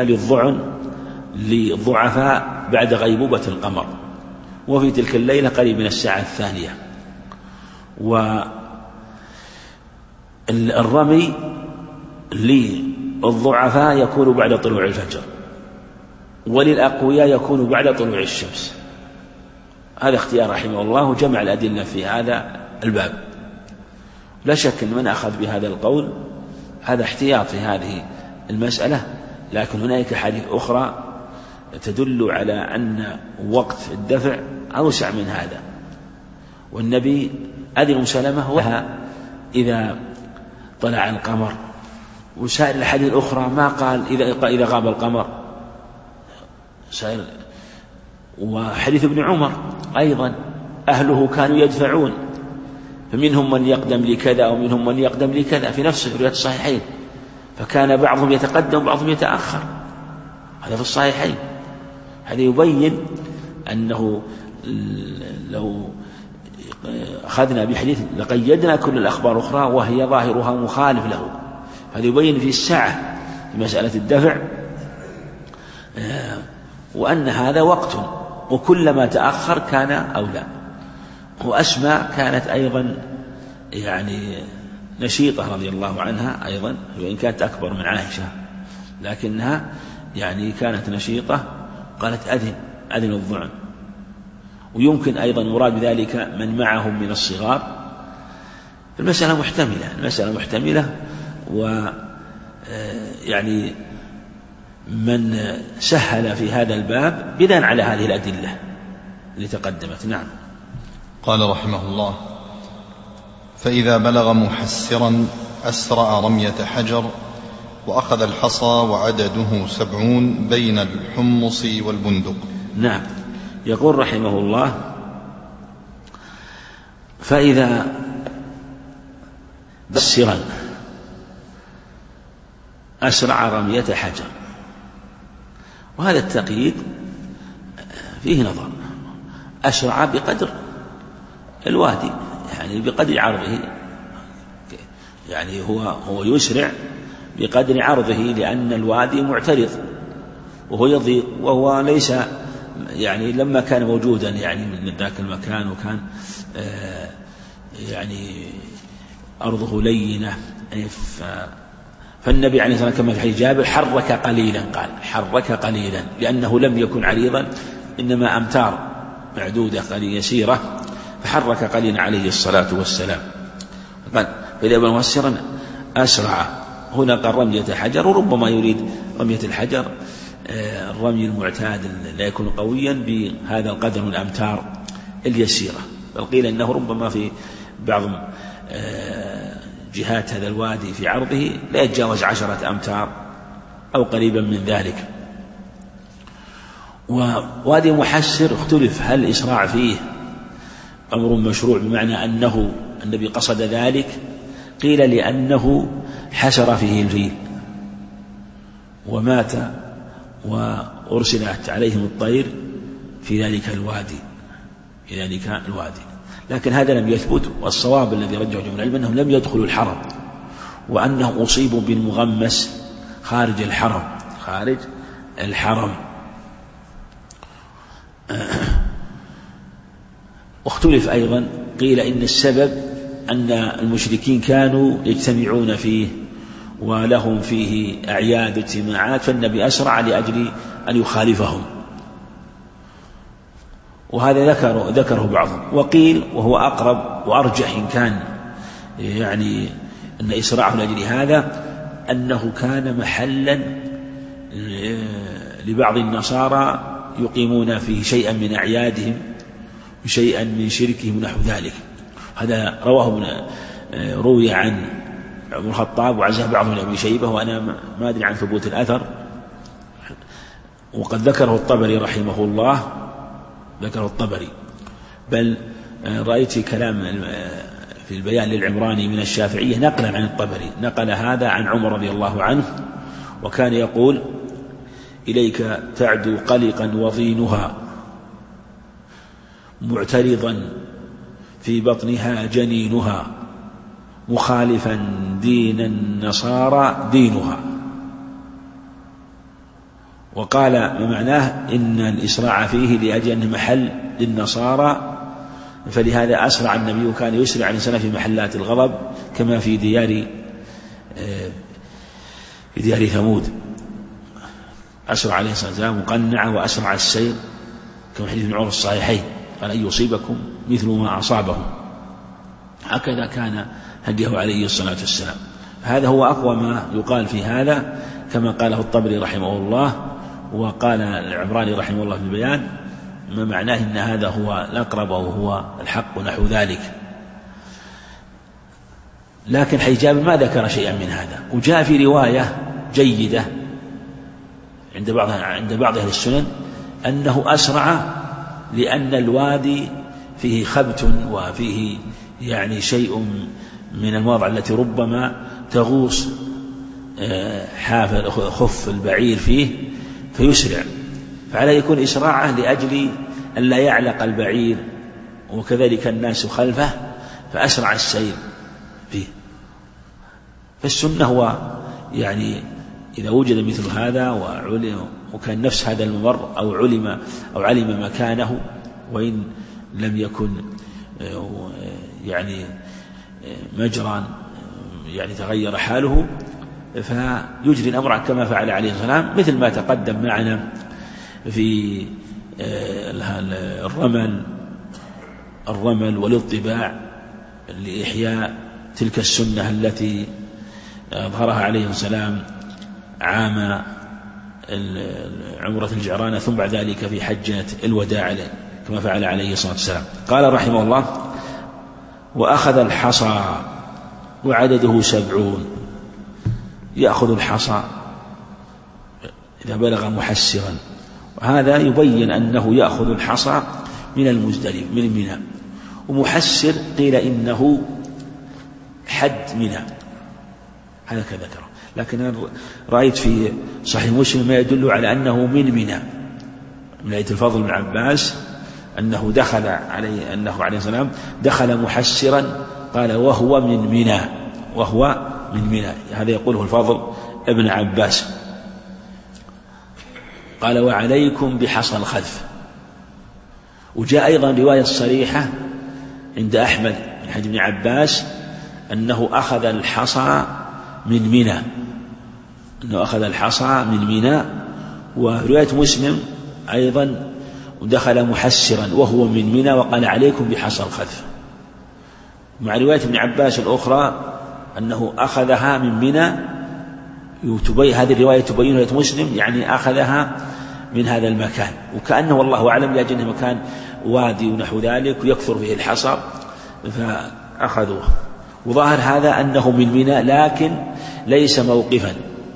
للضعفاء بعد غيبوبة القمر، وفي تلك الليلة قريب من الساعة 2. والرمي للضعفاء يكون بعد طلوع الفجر، وللأقوياء يكون بعد طلوع الشمس. هذا اختيار رحمه الله، وجمع الأدلة في هذا الباب. لا شك أن من أخذ بهذا القول هذا احتياط في هذه المسألة، لكن هناك حديث أخرى تدل على أن وقت الدفع أوسع من هذا. والنبي أذن سلمه لها إذا طلع القمر، وسائر الحديث الأخرى ما قال إذا غاب القمر. وحديث ابن عمر أيضا أهله كانوا يدفعون، فمنهم من يقدم لكذا ومنهم من يقدم لكذا، في نفس رواية الصحيحين، فكان بعضهم يتقدم وبعضهم يتأخر. هذا في الصحيحين. هذا يبين أنه لو أخذنا بحديث لقيدنا كل الأخبار الأخرى وهي ظاهرها مخالف له. هذا يبين في الساعة في مسألة الدفع، وأن هذا وقت، وكلما تأخر كان أولى. وأسماء كانت أيضا يعني نشيطة رضي الله عنها أيضا، وإن كانت أكبر من عائشة، لكنها يعني كانت نشيطة. قالت أذن الضعن. ويمكن أيضا مراد بذلك من معهم من الصغار. المسألة محتملة، ويعني من سهل في هذا الباب بناء على هذه الأدلة اللي تقدمت. نعم. قال رحمه الله: فإذا بلغ محسرا أسرع رمية حجر، وأخذ الحصى وعدده 70 بين الحمص والبندق. نعم. يقول رحمه الله: فإذا محسرا أسرع رمية حجر، وهذا التقييد فيه نظر. أسرع بقدر الوادي، يعني بقدر عرضه، يعني هو يسرع بقدر عرضه، لأن الوادي معترض وهو يضيق، وهو ليس يعني لما كان موجودا يعني من ذاك المكان، وكان يعني أرضه لينة، فالنبي عليه الصلاة والسلام كما في حديث جابر حرك قليلا، قال حرك قليلا لأنه لم يكن عريضا، إنما أمتار معدودة قليلة يسيرة، فحرك قليلا عليه الصلاة والسلام. قال فإذا بلغ محسرا أسرع، هنا قال رمية حجر، وربما يريد رمية الحجر الرمي المعتاد لا يكون قويا بهذا القدر من الأمتار اليسيرة، بل قيل إنه ربما في بعض جهات هذا الوادي في عرضه لا يتجاوز 10 أمتار أو قريبا من ذلك. ووادي محسر اختلف هل الإسراع فيه أمر مشروع بمعنى أنه النبي قصد ذلك، قيل لأنه حسر فيه الفيل ومات وأرسلت عليهم الطير في ذلك الوادي، لكن هذا لم يثبت. والصواب الذي رجعه جمهور العلم أنهم لم يدخلوا الحرم، وأنهم أصيبوا بالمغمس خارج الحرم. واختلف أيضا، قيل إن السبب أن المشركين كانوا يجتمعون فيه ولهم فيه أعياد اجتماعات، فالنبي أسرع لأجل أن يخالفهم، وهذا ذكره بعضهم. وقيل وهو أقرب وأرجح إن كان يعني أن إسراعه لأجل هذا أنه كان محلا لبعض النصارى يقيمون فيه شيئا من أعيادهم وشيئا من شركهم ونحو ذلك. هذا روي عن عمر الخطاب وعزاه بعض من أبي شيبة، وأنا ما أدري عن ثبوت الأثر، وقد ذكره الطبري رحمه الله، ذكره الطبري. بل رأيت كلام في البيان للعمراني من الشافعية نقلا عن الطبري، نقل هذا عن عمر رضي الله عنه، وكان يقول: إليك تعدو قلقا وضينها معترضا في بطنها جنينها مخالفا دين النصارى دينها. وقال ما معناه إن الإسراع فيه لأجل أنه محل للنصارى، فلهذا أسرع النبي، وكان يسرع الإنسان في محلات الغضب كما في ديار ثمود، أسرع عليه الصلاة والسلام مقنعا وأسرع السير كما حديث ابن عمر الصحيحين، قال: أن يصيبكم مثل ما أصابهم. هكذا كان هديه عليه الصلاة والسلام. هذا هو أقوى ما يقال في هذا، كما قاله الطبري رحمه الله، وقال العمراني رحمه الله في البيان ما معناه إن هذا هو الأقرب وهو الحق ونحو ذلك. لكن حجاب ما ذكر شيئا من هذا. وجاء في رواية جيدة عند بعض أهل السنن أنه أسرع لأن الوادي فيه خبت وفيه يعني شيء من المواضع التي ربما تغوص حافر خف البعير فيه فيسرع، فعلى يكون إسراعه لأجل أن لا يعلق البعير وكذلك الناس خلفه، فأسرع السير فيه. فالسنة هو يعني إذا وجد مثل هذا وكان نفس هذا الممر أو علم مكانه، وإن لم يكن يعني مجرى يعني تغير حاله، فيجري الأمر كما فعل عليه السلام، مثل ما تقدم معنا في الرمل والاطباع لإحياء تلك السنة التي أظهرها عليه السلام عام عمرة الجعرانة، ثم بعد ذلك في حجة الوداع كما فعل عليه الصلاة والسلام. قال رحمه الله: وأخذ الحصى وعدده 70. يأخذ الحصى إذا بلغ محسرا، وهذا يبين أنه يأخذ الحصى من المزدلف من منى، ومحسر قيل إنه حد منى، هذا كذكره. لكن أنا رأيت في صحيح مسلم ما يدل على أنه من منى، من آية الفضل بن عباس أنه عليه السلام دخل محسرا، قال: وهو من منى، هذا يقوله الفضل ابن عباس. قال: وعليكم بحصى الخلف. وجاء أيضا رواية صريحة عند أحمد من حديث ابن عباس أنه أخذ الحصى من منى، ورواية مسلم أيضا ودخل محسرا وهو من منى، وقال: عليكم بحصى الخلف. مع رواية ابن عباس الأخرى أنه أخذها من منى، هذه الرواية تبين رواية مسلم يعني أخذها من هذا المكان، وكأنه والله أعلم لأجل مكان وادي ونحو ذلك ويكثر فيه الحصى فأخذوه. وظاهر هذا أنه من منى، لكن ليس موقفا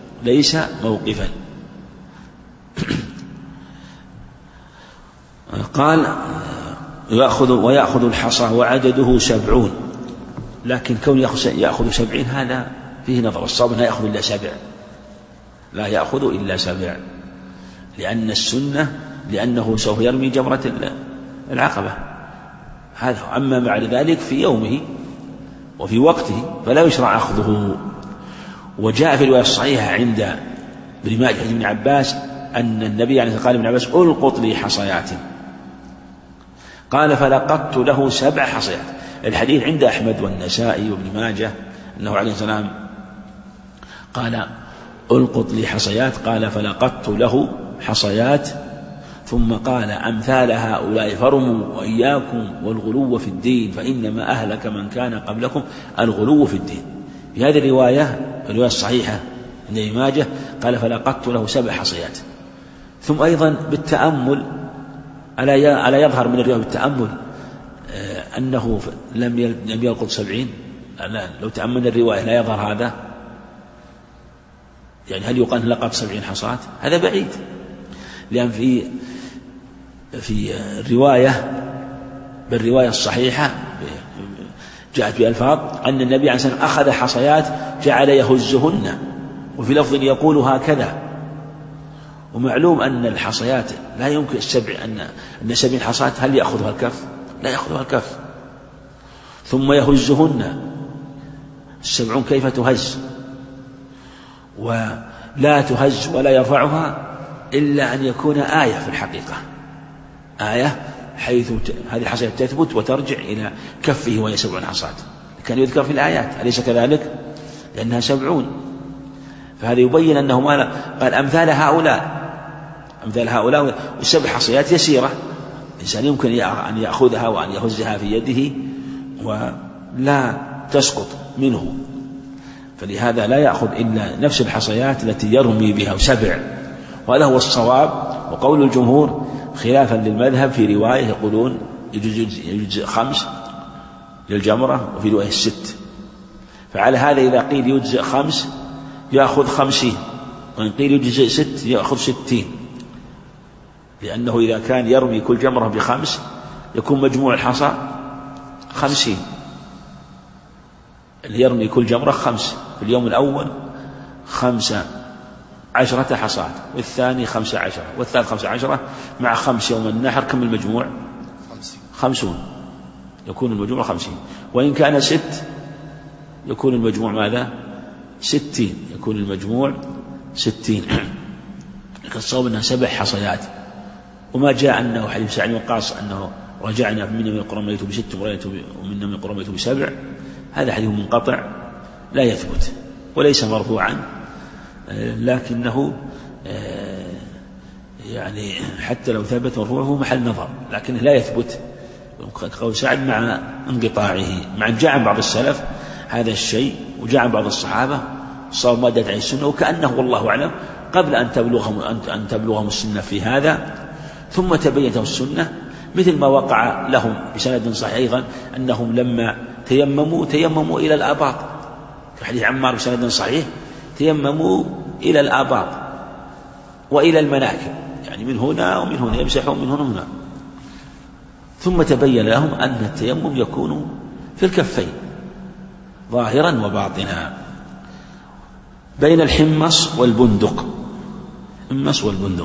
قال: ويأخذ الحصى وعدده 70. لكن كون يأخذ 70 هذا فيه نظر، الصواب لا يأخذ إلا 7، لأن السنة لأنه سوف يرمي جمرة العقبة هذا. أما بعد ذلك في يومه وفي وقته فلا يشرع أخذه. وجاء في الرواية الصحيحة عند ابن ماجه بن عباس أن النبي عليه قال ابن عباس: ألقط لي حصيات، قال: فلقطت له 7 حصيات. الحديث عند أحمد والنسائي وابن ماجه أنه عليه السلام قال: ألقط لي حصيات، قال: فلقطت له حصيات، ثم قال: أمثال هؤلاء فرموا وإياكم والغلو في الدين، فإنما أهلك من كان قبلكم الغلو في الدين. في هذه الرواية الصحيحة عند ابن ماجه قال فلقطت له 7 حصيات. ثم أيضا بالتأمل ألا يظهر من الرواية بالتأمل أنه لم يلقط 70؟ لو تأمل الرواية لا يظهر هذا، يعني هل يقال لقط 70 حصاة؟ هذا بعيد، لأن في بالرواية الصحيحة جاءت بألفاظ أن النبي عليه الصلاة والسلام أخذ حصيات جعل يهزهن، وفي لفظ يقول هكذا. ومعلوم أن الحصيات لا يمكن أن 70 حصاة هل يأخذها الكف؟ لا يأخذها الكف. ثم يهزهن، 70 كيف تهز؟ ولا تهز ولا يرفعها إلا أن يكون آية في الحقيقة، آية حيث هذه الحصيات تثبت وترجع إلى كفه وهي 7 حصاة. كان يذكر في الآيات أليس كذلك؟ لأنها 70. فهذا يبين أنه قال أمثال هؤلاء 7 حصيات يسيرة، الإنسان يمكن أن يأخذها وأن يهزها في يده ولا تسقط منه، فلهذا لا يأخذ إلا نفس الحصيات التي يرمي بها 7. وهذا هو الصواب. وقول الجمهور خلافا للمذهب في رواية يقولون يجزئ 5 للجمرة، وفي رواية 6. فعلى هذا إذا قيل يجزئ 5 يأخذ 50، وإن قيل يجزئ 6 يأخذ 60، لأنه إذا كان يرمي كل جمرة ب5 يكون مجموع الحصى 50. اللي يرمي كل جمرة 5 في اليوم الأول 15 حصاة، والثاني 15، والثالث 15، مع 5 يوم النحر كم المجموع؟ 50. يكون المجموع 50. وإن كان 6 يكون المجموع ماذا؟ 60. يكون المجموع 60. الصواب أنها 7 حصيات. وما جاء أنه حديث سعد بن وقاص أنه رجعنا منا من القرى ميت ب6 ومنا من القرى ميت ب7، هذا حديث منقطع لا يثبت وليس مرفوعا، لكنه يعني حتى لو ثبت مرفوعه هو محل نظر، لكنه لا يثبت قول سعد مع انقطاعه. مع جاء عن بعض السلف هذا الشيء وجاء عن بعض الصحابة صار مادة عن السنة، وكأنه والله أعلم قبل أن تبلغهم السنة في هذا ثم تبينتهم السنة، مثل ما وقع لهم بسند صحيح أيضا أنهم لما تيمموا إلى الآباط، في حديث عمار بسند صحيح، تيمموا إلى الآباط وإلى المناكب، يعني من هنا ومن هنا، يمسحون من هنا وهنا. ثم تبين لهم أن التيمم يكون في الكفين ظاهرا وباطنا. بين الحمص والبندق، الحمص والبندق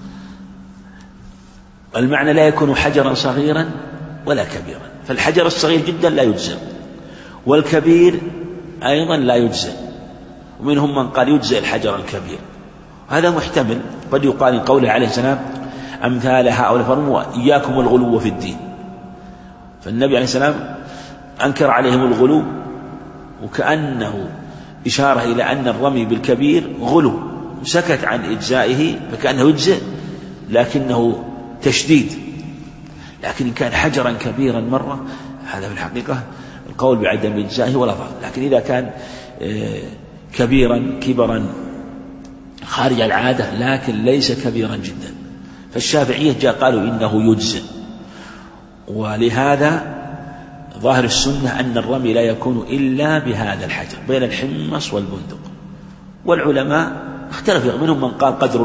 المعنى لا يكون حجرا صغيرا ولا كبيرا، فالحجر الصغير جدا لا يجزئ، والكبير أيضا لا يجزئ، ومنهم من قال يجزئ الحجر الكبير. هذا محتمل، قد يقال قوله عليه السلام أمثال هؤلاء فرموا إياكم الغلو في الدين، فالنبي عليه السلام أنكر عليهم الغلو، وكأنه إشارة إلى أن الرمي بالكبير غلو، وسكت عن إجزائه فكأنه يجزئ لكنه تشديد. لكن إن كان حجرا كبيرا مرة هذا في الحقيقة القول بعدم إجزائه ولا ضرر. لكن إذا كان كبرا خارج العادة لكن ليس كبيرا جدا، فالشافعية جاء قالوا إنه يجزئ. ولهذا ظاهر السنة أن الرمي لا يكون إلا بهذا الحجر بين الحمص والبندق. والعلماء اختلفوا، منهم من قال قدر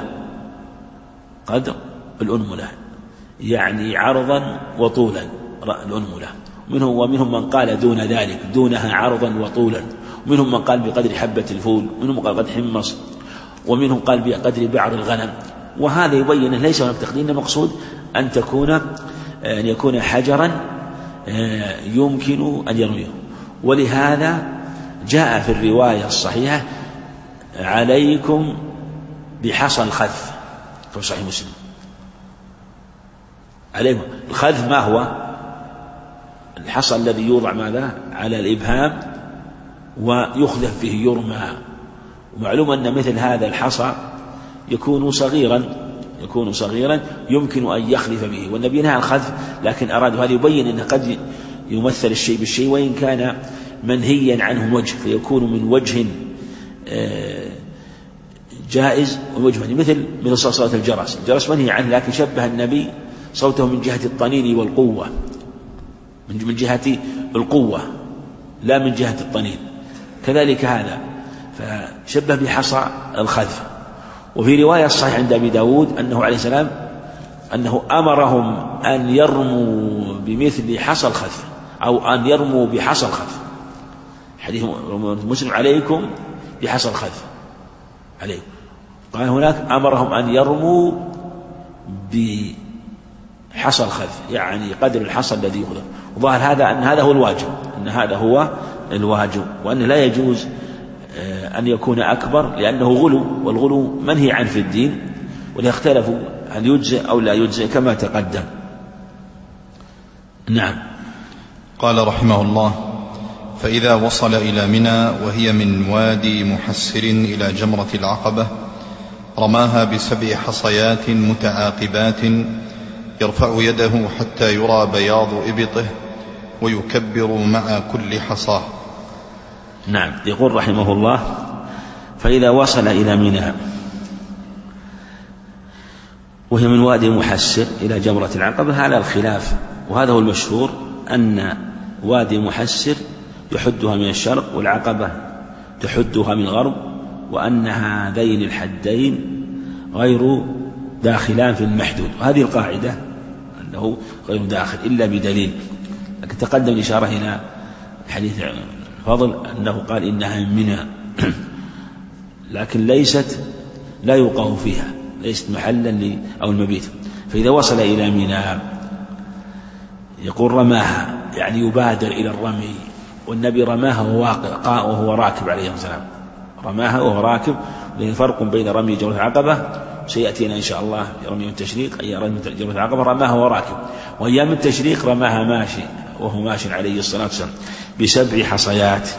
الأنملة يعني عرضا وطولا الأنملة، ومنهم من قال دون ذلك دونها عرضا وطولا، ومنهم من قال بقدر حبة الفول، ومنهم من قال قدر حمص، ومنهم قال بقدر بعر الغنم. وهذا يبين ليس هناك تقدير، المقصود أن يكون حجرا يمكن أن يرميه. ولهذا جاء في الرواية الصحيحة عليكم بحصى الخذف في صحيح مسلم. عليكم الخذف ما هو؟ الحصى الذي يوضع ماذا على الإبهام ويخذف فيه يرمى. ومعلوم أن مثل هذا الحصى يكون صغيرا يمكن أن يخلف به، والنبي نهى عن الخذف، لكن أراد هذا يبين أنه قد يمثل الشيء بالشيء وإن كان منهيا عنه وجه، فيكون من وجه جائز ومجمل، مثل صوت الجرس. الجرس منهي عنه، لكن شبه النبي صوته من جهة الطنين والقوة، من جهة القوة لا من جهة الطنين. كذلك هذا فشبه بحصى الخذف. وفي رواية صحيح عند أبي داود أنه عليه السلام أنه أمرهم أن يرموا بمثل حصى الخذف، أو أن يرموا بحصى الخذف. حديث مسلم عليكم بحصى الخذف عليكم. قال هناك أمرهم أن يرموا بحصى الخذف، يعني قدر الحصى الذي يأخذه. وظاهر هذا أن هذا هو الواجب، أن هذا هو الواجب، وأن لا يجوز أن يكون أكبر، لأنه غلو، والغلو منهي عنه في الدين، وليختلفوا هل يجزئ أو لا يجزئ كما تقدم. نعم. قال رحمه الله: فإذا وصل إلى منى وهي من وادي محسر إلى جمرة العقبة رماها ب7 حصيات متعاقبات، يرفع يده حتى يرى بياض إبطه ويكبر مع كل حصاه. نعم. يقول رحمه الله: فإذا وصل إلى منى وهي من وادي محسر إلى جمرة العقبة، على الخلاف، وهذا هو المشهور، أن وادي محسر يحدها من الشرق والعقبة تحدها من الغرب، وأن هذين الحدين غير داخلان في المحدود. وهذه القاعدة أنه غير داخل إلا بدليل، لكن تقدم الإشارة إلى حديث الفضل أنه قال إنها من منى، لكن لا يوقف فيها، ليست محلا أو المبيت. فإذا وصل إلى منى يقول رماها، يعني يبادر إلى الرمي، والنبي رماها وهو راكب عليه السلام، رماها وهو راكب، لأن فرق بين رمي جمرة العقبة سيأتينا إن شاء الله في رمي التشريق، أي رمي جمرة العقبة رماها وهو راكب، وأيام التشريق رماها ماشي وهو ماشي عليه الصلاة والسلام ب7 حصيات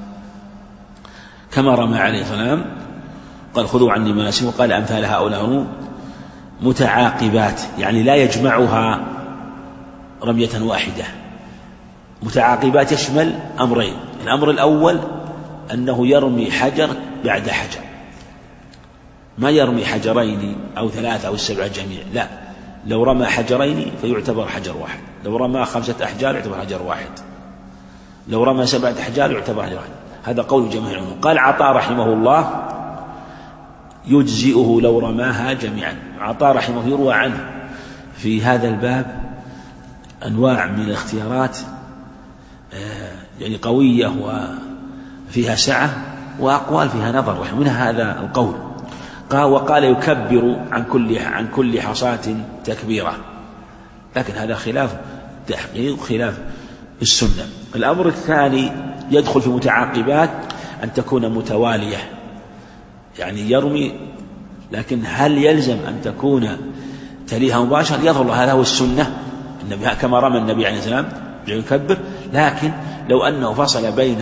كما رمى عليه السلام. قال: خذوا عني مناسك، وقال أمثال هؤلاء متعاقبات، يعني لا يجمعها رمية واحدة. متعاقبات يشمل أمرين: الأمر الأول أنه يرمي حجر بعد حجر، ما يرمي حجرين أو 3 أو 7 جميع، لا، لو رمى حجرين فيعتبر حجر واحد، لو رمى 5 أحجار يعتبر حجر واحد، لو رمى 7 أحجار يعتبر حجر واحد. هذا قول جماهير. قال عطاء رحمه الله: يجزئه لو رماها جميعا. عطاء رحمه يروى عنه في هذا الباب أنواع من الاختيارات يعني قوية وفيها سعة، وأقوال فيها نظر، ومنها هذا القول. وقال: يكبر عن كل حصاة تكبيرة، لكن هذا خلاف تحقيق، خلاف السنة. الأمر الثاني يدخل في متعاقبات أن تكون متوالية، يعني يرمي، لكن هل يلزم أن تكون تليها مباشرة؟ يظهر الله هذا هو السنة، كما رمى النبي عليه السلام يكبر، لكن لو أنه فصل بين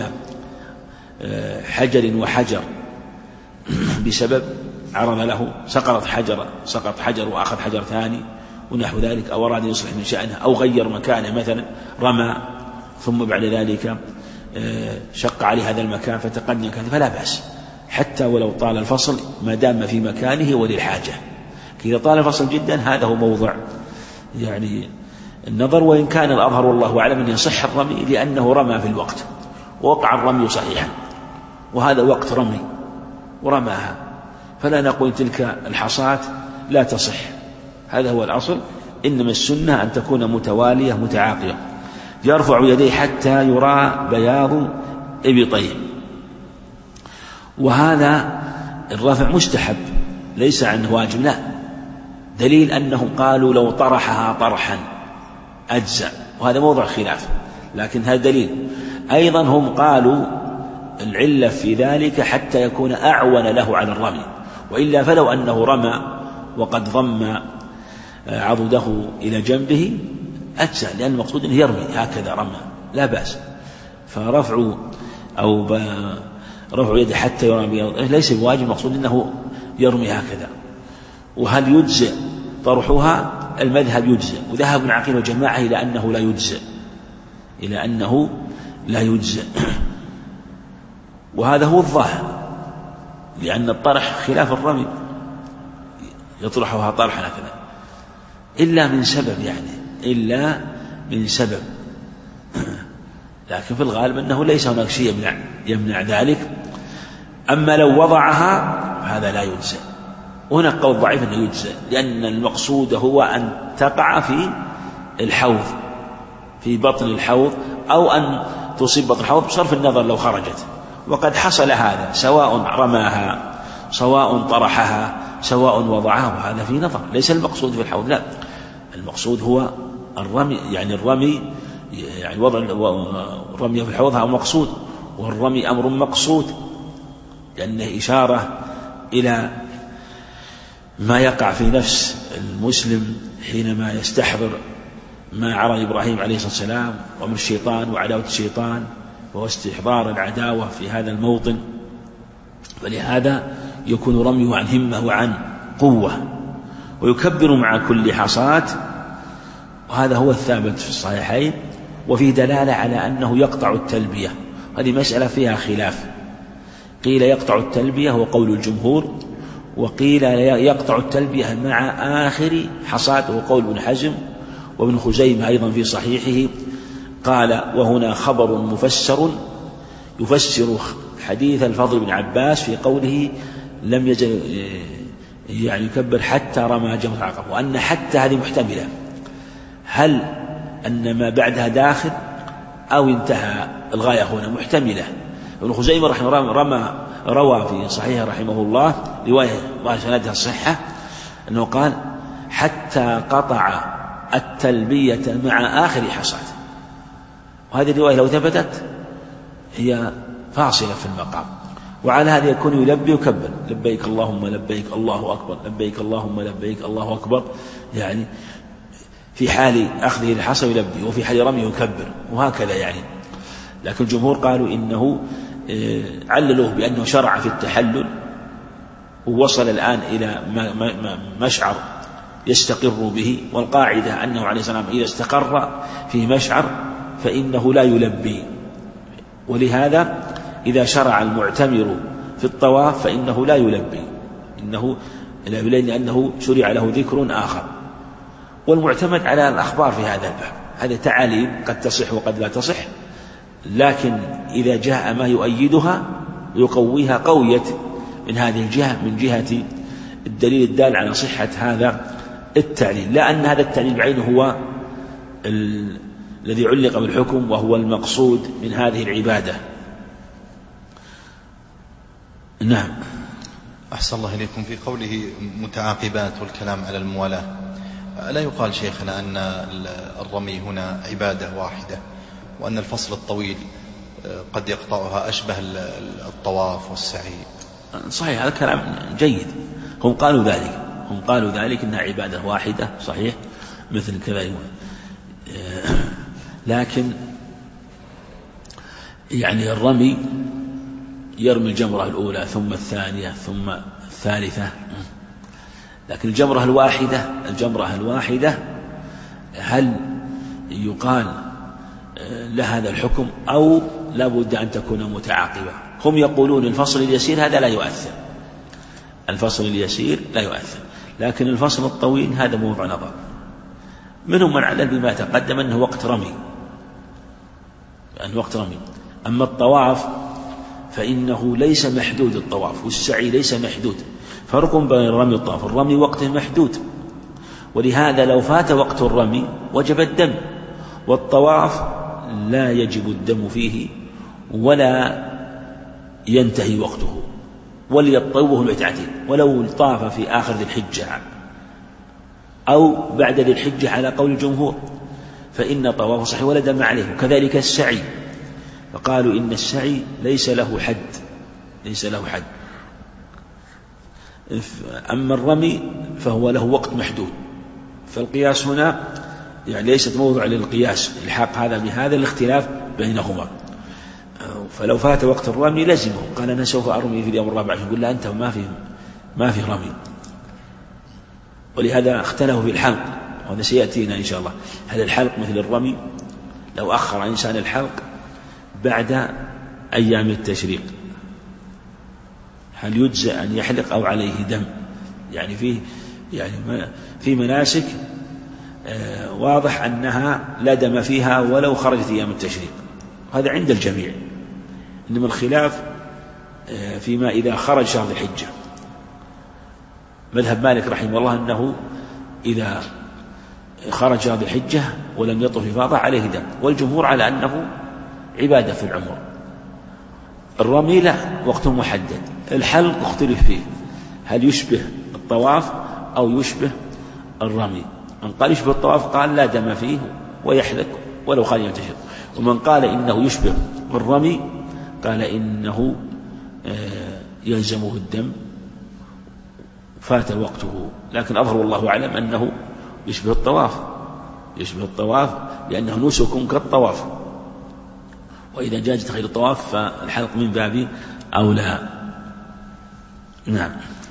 حجر وحجر بسبب عرض له سقط حجر وأخذ حجر ثاني ونحو ذلك، أو أراد يصلح من شأنه، أو غير مكانه، مثلا رمى ثم بعد ذلك شق عليه هذا المكان فتقدم كذا، فلا بأس حتى ولو طال الفصل ما دام في مكانه وللحاجة. إذا طال الفصل جدا هذا هو موضع يعني النظر، وإن كان الأظهر والله أعلم أن يصح الرمي، لأنه رمى في الوقت ووقع الرمي صحيحا، وهذا وقت رمي ورماها، فلا نقول تلك الحصاة لا تصح. هذا هو الأصل، إنما السنة أن تكون متوالية متعاقبة. يرفع يديه حتى يرى بياض إبطيه، وهذا الرفع مستحب ليس عنه واجب، لا، دليل أنهم قالوا لو طرحها طرحا أجزأ، وهذا موضع خلاف، لكن هذا دليل. أيضا هم قالوا العلة في ذلك حتى يكون أعون له على الرمي، وإلا فلو أنه رمى وقد ضم عضده إلى جنبه أجزأ، لأن المقصود أنه يرمي هكذا رمى لا بأس. فرفع رفع يده حتى يرمي ليس بواجب، المقصود أنه يرمي هكذا. وهل يجزئ طرحها؟ المذهب يجزئ، وذهب ابن عقيل وجماعة إلى أنه لا يجزئ، وهذا هو الظاهر، لأن الطرح خلاف الرمي، يطرحها طرحا هكذا إلا من سبب، يعني إلا من سبب، لكن في الغالب أنه ليس هناك شيء يمنع ذلك. أما لو وضعها هذا لا يجزى. وهناك قول ضعيف أنه يجزى، لأن المقصود هو أن تقع في الحوض، في بطن الحوض، أو أن تصيب بطن الحوض بصرف النظر لو خرجت. وقد حصل هذا، سواء رماها، سواء طرحها، سواء وضعها، وهذا في نظر. ليس المقصود في الحوض، لا، المقصود هو الرمي، يعني الرمي، يعني وضع الرمي في الحوض هو مقصود، والرمي أمر مقصود، لأنه إشارة إلى ما يقع في نفس المسلم حينما يستحضر ما عرى إبراهيم عليه الصلاة والسلام ومن الشيطان وعداوة الشيطان، وهو استحضار العداوة في هذا الموطن. فلهذا يكون رميه عن همة وعن قوة، ويكبر مع كل حصاة، وهذا هو الثابت في الصحيحين. وفي دلالة على أنه يقطع التلبية، هذه مسألة فيها خلاف، قيل يقطع التلبية هو قول الجمهور، وقيل يقطع التلبية مع آخر حصاة وهو قول ابن حزم. وابن خزيمة أيضا في صحيحه قال: وهنا خبر مفسر يفسر حديث الفضل بن عباس في قوله لم يزل يعني يكبر حتى رمى جمرة العقبة، وأن حتى هذه محتملة، هل أن ما بعدها داخل أو انتهى؟ الغاية هنا محتملة. ابن خزيمة رحمه الله روى في صحيح رحمه الله رواية سندها الصحة أنه قال: حتى قطع التلبية مع آخر حصاة. وهذه الرواية لو ثبتت هي فاصلة في المقام، وعلى هذا يكون يلبي ويكبر: لبيك اللهم لبيك، الله أكبر، لبيك اللهم لبيك، الله أكبر، يعني في حال أخذه الحصى يلبي، وفي حال رميه يكبر، وهكذا يعني. لكن الجمهور قالوا إنه عللوه بأنه شرع في التحلل، ووصل الآن إلى مشعر يستقر به، والقاعدة أنه عليه السلام إذا استقر في مشعر فإنه لا يلبي. ولهذا إذا شرع المعتمر في الطواف فإنه لا يلبي، لأنه شرع له ذكر آخر. والمعتمد على الأخبار في هذا الباب، هذا تعاليم قد تصح وقد لا تصح، لكن إذا جاء ما يؤيدها يقويها قويت من هذه الجهة، من جهة الدليل الدال على صحة هذا التعليل، لا أن هذا التعليل بعينه هو الذي علق بالحكم وهو المقصود من هذه العبادة. نعم. أحسن الله إليكم. في قوله متعاقبات والكلام على الموالاة، لا يقال شيخنا أن الرمي هنا عبادة واحدة، وأن الفصل الطويل قد يقطعها أشبه الطواف والسعي؟ صحيح، هذا كلام جيد. هم قالوا ذلك إنها عبادة واحدة، صحيح، مثل كذا. لكن يعني الرمي يرمي الجمرة الأولى ثم الثانية ثم الثالثة، لكن الجمرة الواحدة هل يقال لهذا الحكم أو لا بد أن تكون متعاقبة؟ هم يقولون الفصل اليسير هذا لا يؤثر، لكن الفصل الطويل هذا موضع نظر. منهم من علل بما تقدم أنه وقت رمي. أما الطواف فإنه ليس محدود، الطواف والسعي ليس محدود، فرق بين الرمي والطواف. الرمي وقته محدود، ولهذا لو فات وقت الرمي وجب الدم، والطواف لا يجب الدم فيه ولا ينتهي وقته، وليطوفه البيتعتين. ولو طاف في آخر ذي الحجة أو بعد ذي الحجة على قول الجمهور فإن طوافه صحيح ولا دم عليه. وكذلك السعي، فقالوا إن السعي ليس له حد. أما الرمي فهو له وقت محدود. فالقياس هنا يعني ليست موضوع للقياس، الحق هذا بهذا الاختلاف بينهما. فلو فات وقت الرمي لزمه، قال أنا سوف أرمي في اليوم الرابع، يقول لا أنت ما في رمي. ولهذا اختلفوا في الحلق، وهذا سيأتينا إن شاء الله. هل الحلق مثل الرمي لو أخر إنسان الحلق بعد أيام التشريق، هل يجزى أن يحلق أو عليه دم؟ يعني في مناسك واضح أنها لا دم فيها ولو خرجت أيام التشريق، هذا عند الجميع. إنما الخلاف فيما إذا خرج شهر الحجة. مذهب مالك رحمه الله أنه إذا خرج شهر الحجة ولم يطف إفاضة عليه دم، والجمهور على أنه عبادة في العمر. الرمي لا وقت محدد. الحلق اختلف فيه، هل يشبه الطواف أو يشبه الرمي؟ من قال يشبه الطواف قال لا دم فيه ويحلق ولو خارج التشريق، ومن قال إنه يشبه الرمي قال إنه يلزمه الدم فات وقته. لكن أظهر والله أعلم أنه يشبه الطواف لأنه نسك كالطواف، وإذا جاز تخيل الطواف فالحلق من باب أولى. نعم.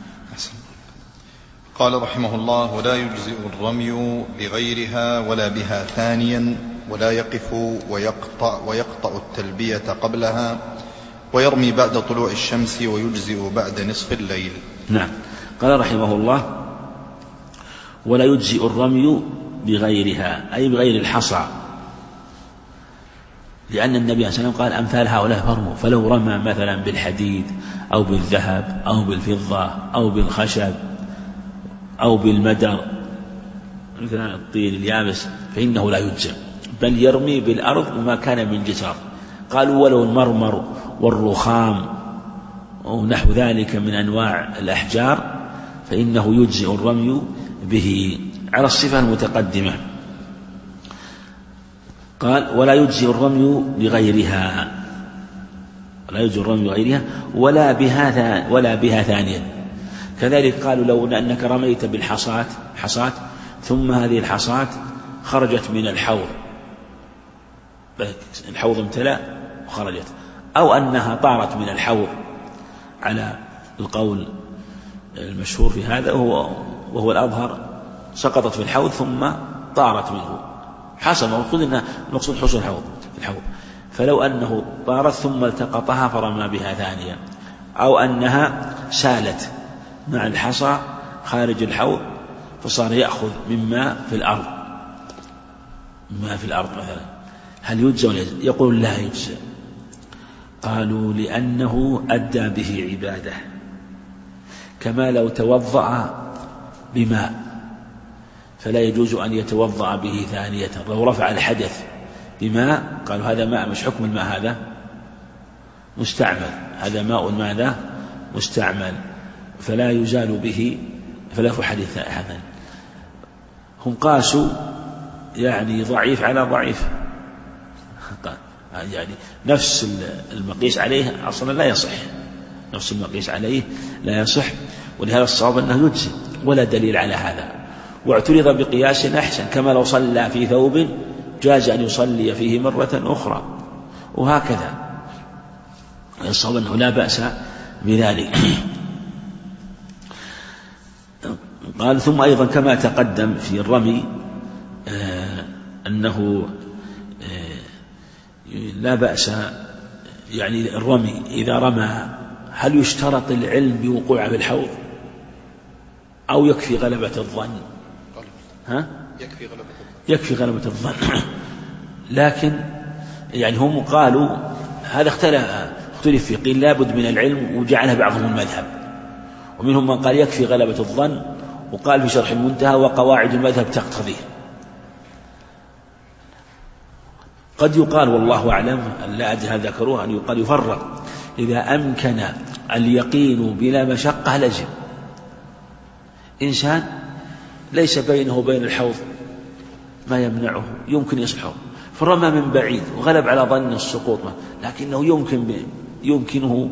قال رحمه الله: ولا يجزئ الرمي بغيرها ولا بها ثانيا، ولا يقف ويقطع التلبية قبلها، ويرمي بعد طلوع الشمس، ويجزئ بعد نصف الليل. نعم. قال رحمه الله: ولا يجزئ الرمي بغيرها، أي بغير الحصى، لأن النبي صلى الله عليه وسلم قال أمثال هؤلاء فرموا. فلو رمى مثلا بالحديد أو بالذهب أو بالفضة أو بالخشب أو بالمدر مثل الطين اليابس فإنه لا يجزئ، بل يرمي بالأرض وما كان من جسار. قالوا ولو المرمر والرخام ونحو ذلك من أنواع الأحجار فإنه يجزئ الرمي به على الصفة المتقدمة. قال: ولا يجزئ الرمي بغيرها، ولا بها ثانيا. كذلك قالوا لو أنك رميت بالحصاة ثم هذه الحصاة خرجت من الحوض امتلأ وخرجت، أو أنها طارت من الحوض على القول المشهور في هذا وهو الأظهر، سقطت في الحوض ثم طارت منه، حصل المقصود حصول الحوض. فلو أنه طارت ثم التقطها فرمى بها ثانية، أو أنها سالت مع الحصى خارج الحوض فصار يأخذ مما في الأرض مثلا، هل يجزى ولا يجزى؟ يقول لا يجزى. قالوا لأنه أدى به عبادة، كما لو توضأ بماء فلا يجوز أن يتوضأ به ثانية. لو رفع الحدث بماء قالوا هذا ماء، مش حكم الماء هذا مستعمل، هذا ماء ماذا مستعمل، فلا يزال به، فلا في حديث هذا. هم قاسوا يعني ضعيف على ضعيف، يعني نفس المقيس عليه أصلا لا يصح، نفس المقيس عليه لا يصح، ولهذا الصواب أنه يجزي، ولا دليل على هذا. واعترض بقياس أحسن، كما لو صلى في ثوب جاز أن يصلي فيه مرة أخرى، وهكذا الصواب أنه لا بأس بذلك. قال: ثم أيضا كما تقدم في الرمي أنه لا بأس، يعني الرمي إذا رمى هل يشترط العلم بوقوعه في الحوض أو يكفي غلبة الظن؟ يكفي غلبة الظن. لكن يعني هم قالوا هذا اختلف فيه، قيل لابد من العلم وجعلها بعضهم المذهب، ومنهم من قال يكفي غلبة الظن، وقال في شرح المنتهى وقواعد المذهب تقتضيه. قد يقال والله أعلم، لا أدري هل ذكروه، أن يقال يفرق إذا أمكن اليقين بلا مشقة لزم. إنسان ليس بينه وبين الحوض ما يمنعه، يمكن يصحه، فرمى من بعيد وغلب على ظن السقوط، لكنه يمكنه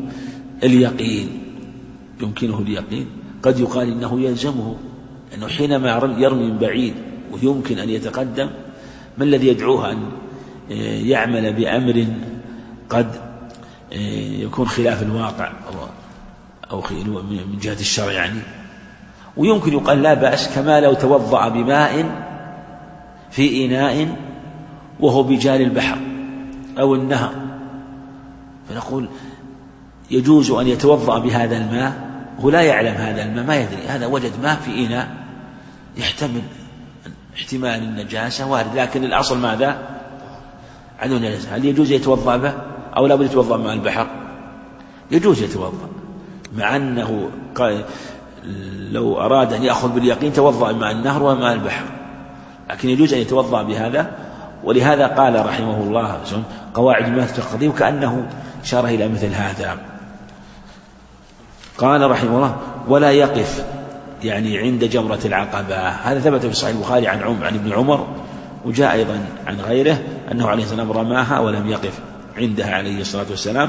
اليقين، قد يقال إنه يلزمه، لأنه حينما يرمي من بعيد ويمكن أن يتقدم، ما الذي يدعوه أن يعمل بأمر قد يكون خلاف الواقع أو من جهة الشرع يعني. ويمكن يقال لا بأس، كما لو توضأ بماء في إناء وهو بجار البحر أو النهر، فنقول يجوز أن يتوضأ بهذا الماء، هو لا يعلم هذا الماء، ما يدري، هذا وجد ماء في إناء يحتمل احتمال النجاسة وارد، لكن الأصل ماذا؟ عدم النجاسة. هل يجوز يتوضأ به أو لا بد يتوضأ مع البحر؟ يجوز يتوضأ، مع أنه لو أراد أن يأخذ باليقين توضأ مع النهر ومع البحر، لكن يجوز أن يتوضأ بهذا. ولهذا قال رحمه الله قواعد الماء القديم، كأنه شار إلى مثل هذا. قال رحمه الله: ولا يقف يعني عند جمرة العقبة. هذا ثبت في صحيح البخاري عن ابن عمر، وجاء أيضا عن غيره أنه عليه السلام رماها ولم يقف عندها عليه الصلاة والسلام.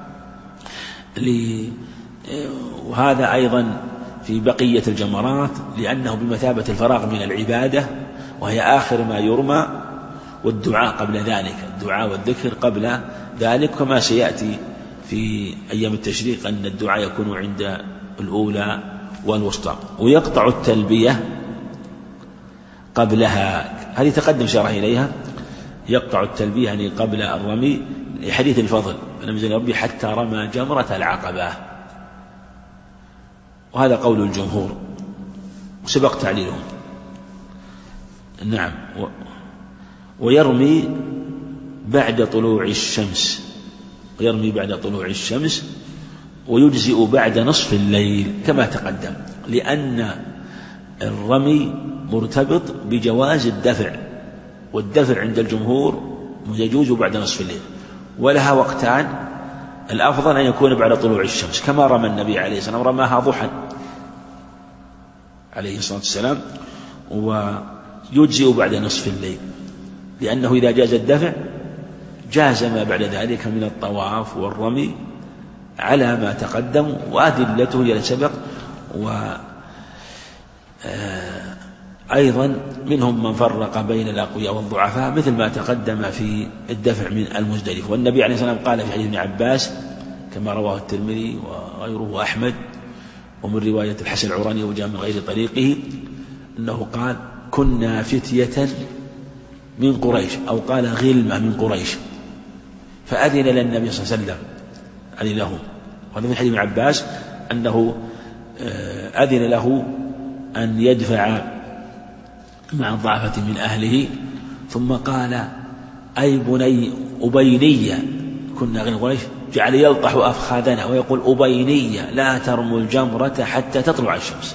وهذا أيضا في بقية الجمرات، لأنه بمثابة الفراغ من العبادة، وهي آخر ما يرمى، والدعاء قبل ذلك، الدعاء والذكر قبل ذلك، كما سيأتي في أيام التشريق أن الدعاء يكون عند الأولى والوسطى. ويقطع التلبية قبلها، هذه تقدم شرح إليها، يقطع التلبية يعني قبل الرمي، لحديث الفضل لم يزل ربي حتى رمى جمرة العقبة، وهذا قول الجمهور وسبق تعليلهم. نعم. ويرمي بعد طلوع الشمس، ويرمي بعد طلوع الشمس، ويجزئ بعد نصف الليل كما تقدم، لأن الرمي مرتبط بجواز الدفع، والدفع عند الجمهور يجوز بعد نصف الليل، ولها وقتان، الأفضل أن يكون بعد طلوع الشمس، كما رمى النبي عليه الصلاة والسلام، رماها ضحى عليه الصلاة والسلام، ويجزئ بعد نصف الليل، لأنه إذا جاز الدفع جاز ما بعد ذلك من الطواف والرمي على ما تقدم، وأدلته هي سبق. وأيضا منهم من فرق بين الأقوياء والضعفاء، مثل ما تقدم في الدفع من المزدلف. والنبي عليه الصلاة والسلام قال في حديث ابن عباس كما رواه الترمذي وغيره وأحمد، ومن رواية الحسن العراني وجاء من غير طريقه، أنه قال: كنا فتية من قريش، أو قال غلمة من قريش، فأذن للنبي صلى الله عليه وسلم، أذن له. وهذا من حديث ابن عباس أنه أذن له أن يدفع مع ضعفة من أهله، ثم قال: أي بني أبينية، كنا غير قريش، جعل يلطح أفخاذنا ويقول: أبينية لا ترموا الجمرة حتى تطلع الشمس.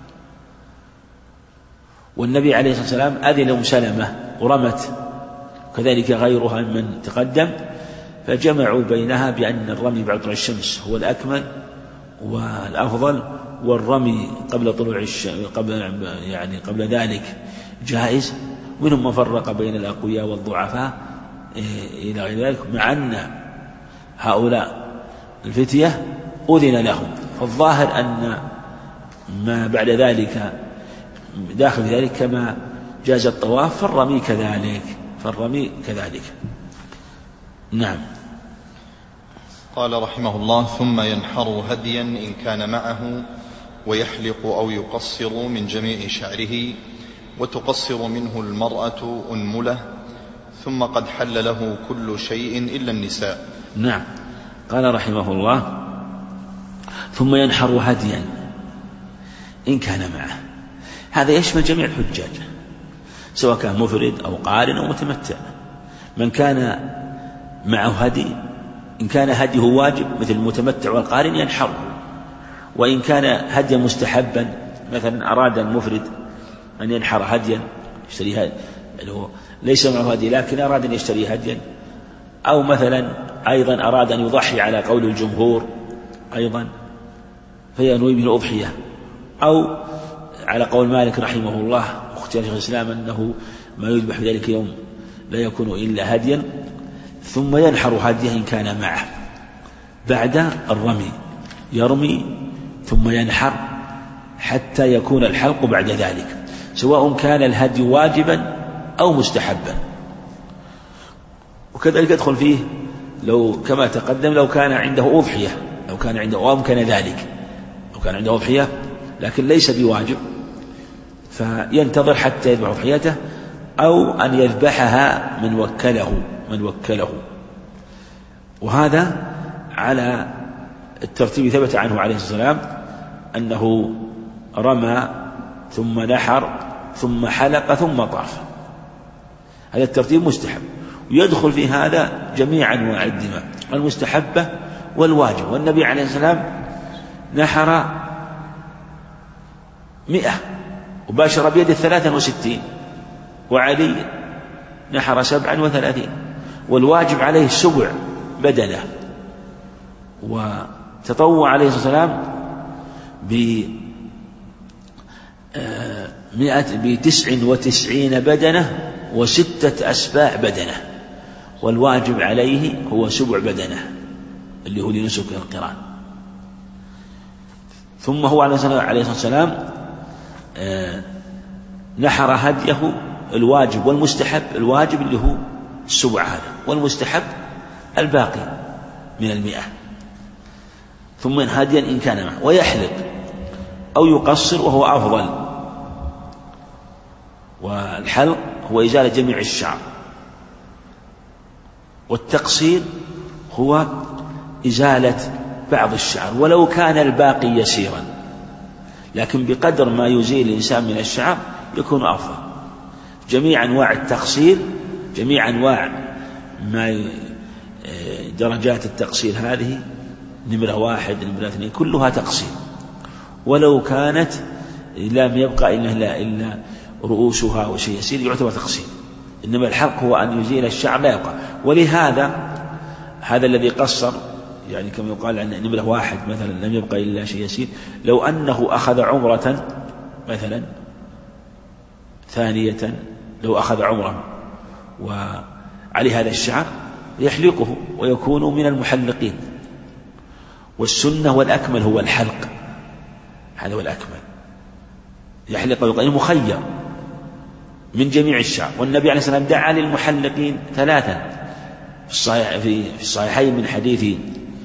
والنبي عليه الصلاة والسلام أذن أم سلمة ورمت، كذلك غيرها من تقدم، فجمعوا بينها بأن الرمي بعد طلوع الشمس هو الأكمل والأفضل، والرمي قبل طلوع الشمس قبل ذلك جائز. منهم من فرق بين الأقوياء والضعفاء إلى غير ذلك، مع أن هؤلاء الفتية أذن لهم، فالظاهر أن ما بعد ذلك داخل ذلك، كما جاز الطواف فالرمي كذلك. نعم. قال رحمه الله: ثم ينحر هديا إن كان معه، ويحلق أو يقصر من جميع شعره، وتقصر منه المرأة أنملة، ثم قد حل له كل شيء إلا النساء. نعم. قال رحمه الله: ثم ينحر هديا إن كان معه، هذا يشمل جميع الحجاج سواء كان مفرد أو قارن أو متمتع. من كان معه هدي، إن كان هديه واجب مثل المتمتع والقارن ينحره، وإن كان هديا مستحبا، مثلا أراد المفرد أن ينحر هديا يشتري ليس معه هدي لكن أراد أن يشتري هديا، أو مثلا أيضا أراد أن يضحي على قول الجمهور أيضا فينوي به الأضحية، أو على قول مالك رحمه الله واختيار شيخ الإسلام أنه ما يذبح في ذلك يوم لا يكون إلا هديا، ثم ينحر هديه إن كان معه بعد الرمي، يرمي ثم ينحر حتى يكون الحلق بعد ذلك، سواء كان الهدي واجبا أو مستحبا. وكذلك يدخل فيه لو كما تقدم لو كان عنده أضحية، لو كان عنده وأمكن ذلك، لو كان عنده أضحية لكن ليس بواجب، فينتظر حتى يذبح أضحيته، أو أن يذبحها من وكله. وهذا على الترتيب ثبت عنه عليه الصلاة والسلام أنه رمى ثم نحر ثم حلق ثم طاف. هذا الترتيب مستحب، ويدخل في هذا جميع أنواع الدماء المستحبة والواجب. والنبي عليه السلام نحر 100 وباشر بيده 63، وعلي نحر 37، والواجب عليه 7 بدنه. وتطوع عليه الصلاة والسلام ب99 بدنة و6 أسباع بدنة، والواجب عليه هو 7 بدنة اللي هو لنسك القران. ثم هو عليه الصلاة والسلام نحر هديه الواجب والمستحب. الواجب اللي هو 7 هذا، والمستحب الباقي من 100. ثم هديا إن كان معه، ويحلق أو يقصر وهو أفضل. والحلق هو إزالة جميع الشعر، والتقصير هو إزالة بعض الشعر ولو كان الباقي يسيرا، لكن بقدر ما يزيل الإنسان من الشعر يكون أفضل. جميع أنواع التقصير، جميع أنواع ما درجات التقصير هذه نمرة 1 نمرة 2 كلها تقصير، ولو كانت لم يبقى إلا رؤوسها وشيء يسير يعتبر تقصير. إنما الحق هو أن يزيل الشعر لا يبقى. ولهذا هذا الذي قصر يعني كما يقال عن نمرة 1 مثلا لم يبقى إلا شيء يسير، لو أنه أخذ عمرة مثلا ثانية، لو أخذ عمرة وعليه هذا الشعر يحلقه ويكون من المحلقين. والسنة والأكمل هو الحلق، هذا هو الأكمل، يحلق ويقال مخير من جميع الشعر. والنبي عليه الصلاة والسلام دعا للمحلقين 3 في الصحيحين من حديث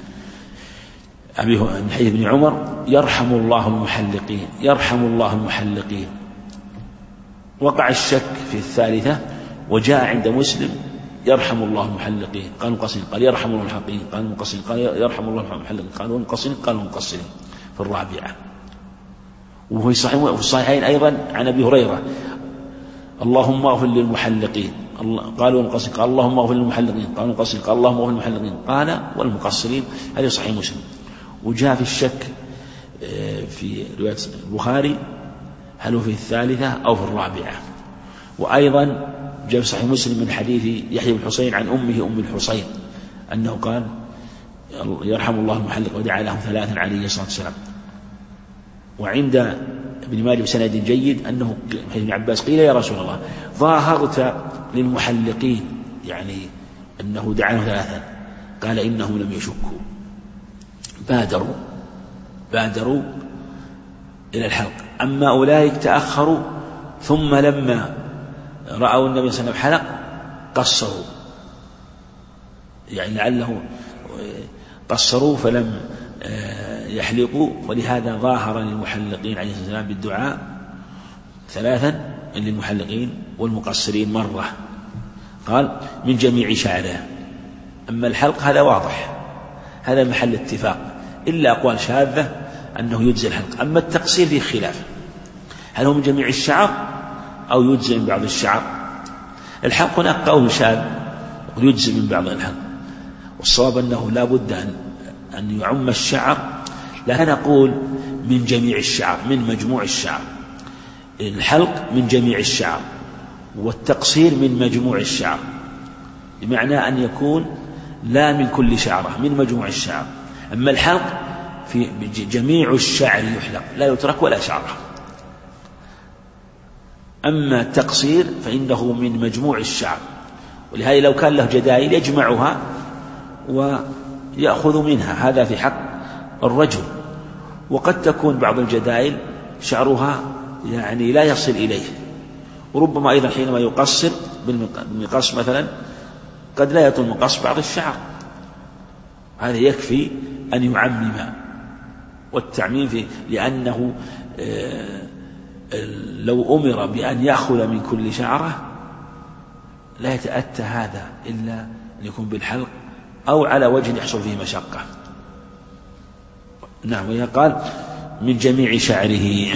ابن عمر: يرحم الله المحلقين، يرحم الله المحلقين. وقع الشك في 3 وجاء عند مسلم: يرحم الله المحلقين، قالوا المقصرين، قال يرحم الله المحلقين، قالوا المقصرين، قال يرحم الله المحلقين، قالوا المقصرين، قالوا المقصرين في 4. وفي الصحيحين أيضا عن أبي هريرة: اللهم اغفر للمحلقين، قالوا المقصرين، قال اللهم اغفر للمحلقين، قالوا المقصرين، قال اللهم اغفر للمحلقين، قال والمقصرين. هذا صحيح مسلم. وجاء في الشك في رواية البخاري هل هو في 3 أو في 4. وأيضا جاء في صحيح مسلم من حديث يحيى بن حسين عن أمه أم الحسين أنه قال: يرحم الله المحلق، ودعا لهم 3 عليه الصلاة والسلام. وعند ابن ماجه بسند جيد أنه ابن عباس قيل: يا رسول الله ظاهرت للمحلقين، يعني أنه دعاهم 3. قال: إنهم لم يشكوا، بادروا إلى الحلق. أما أولئك تأخروا، ثم لما رأوا النبي صلى الله عليه وسلم حلق قصروا، يعني لعله قصروا فلم يحلقوا. ولهذا ظاهر للمحلقين عليه الصلاة والسلام بالدعاء 3 للمحلقين، والمقصرين مرة، قال من جميع شعره. أما الحلق هذا واضح، هذا محل اتفاق، إلا أقوال شاذة أنه يجزي الحلق. أما التقصير فيه خلاف، هل هو من جميع الشعر أو يجزي من بعض الشعر؟ الحلق هناك قول شاذ يجزي من بعض الحلق، والصواب أنه لا بد أن يعم الشعر. لا نقول من جميع الشعر، من مجموع الشعر. الحلق من جميع الشعر، والتقصير من مجموع الشعر، بمعنى أن يكون لا من كل شعرة، من مجموع الشعر. أما الحلق في جميع الشعر يحلق، لا يترك ولا شعرة. أما التقصير فإنه من مجموع الشعر، ولهذا لو كان له جدائل يجمعها ويأخذ منها، هذا في حق الرجل. وقد تكون بعض الجدائل شعرها يعني لا يصل إليه، وربما أيضا حينما يقصر بالمقص مثلا قد لا يطول مقص بعض الشعر، هذا يكفي أن يعمم. والتعميم فيه لأنه لو أمر بأن يأخذ من كل شعرة لا يتأتى هذا إلا أن يكون بالحلق أو على وجه يحصل فيه مشقة. نعم. وهي قال من جميع شعره.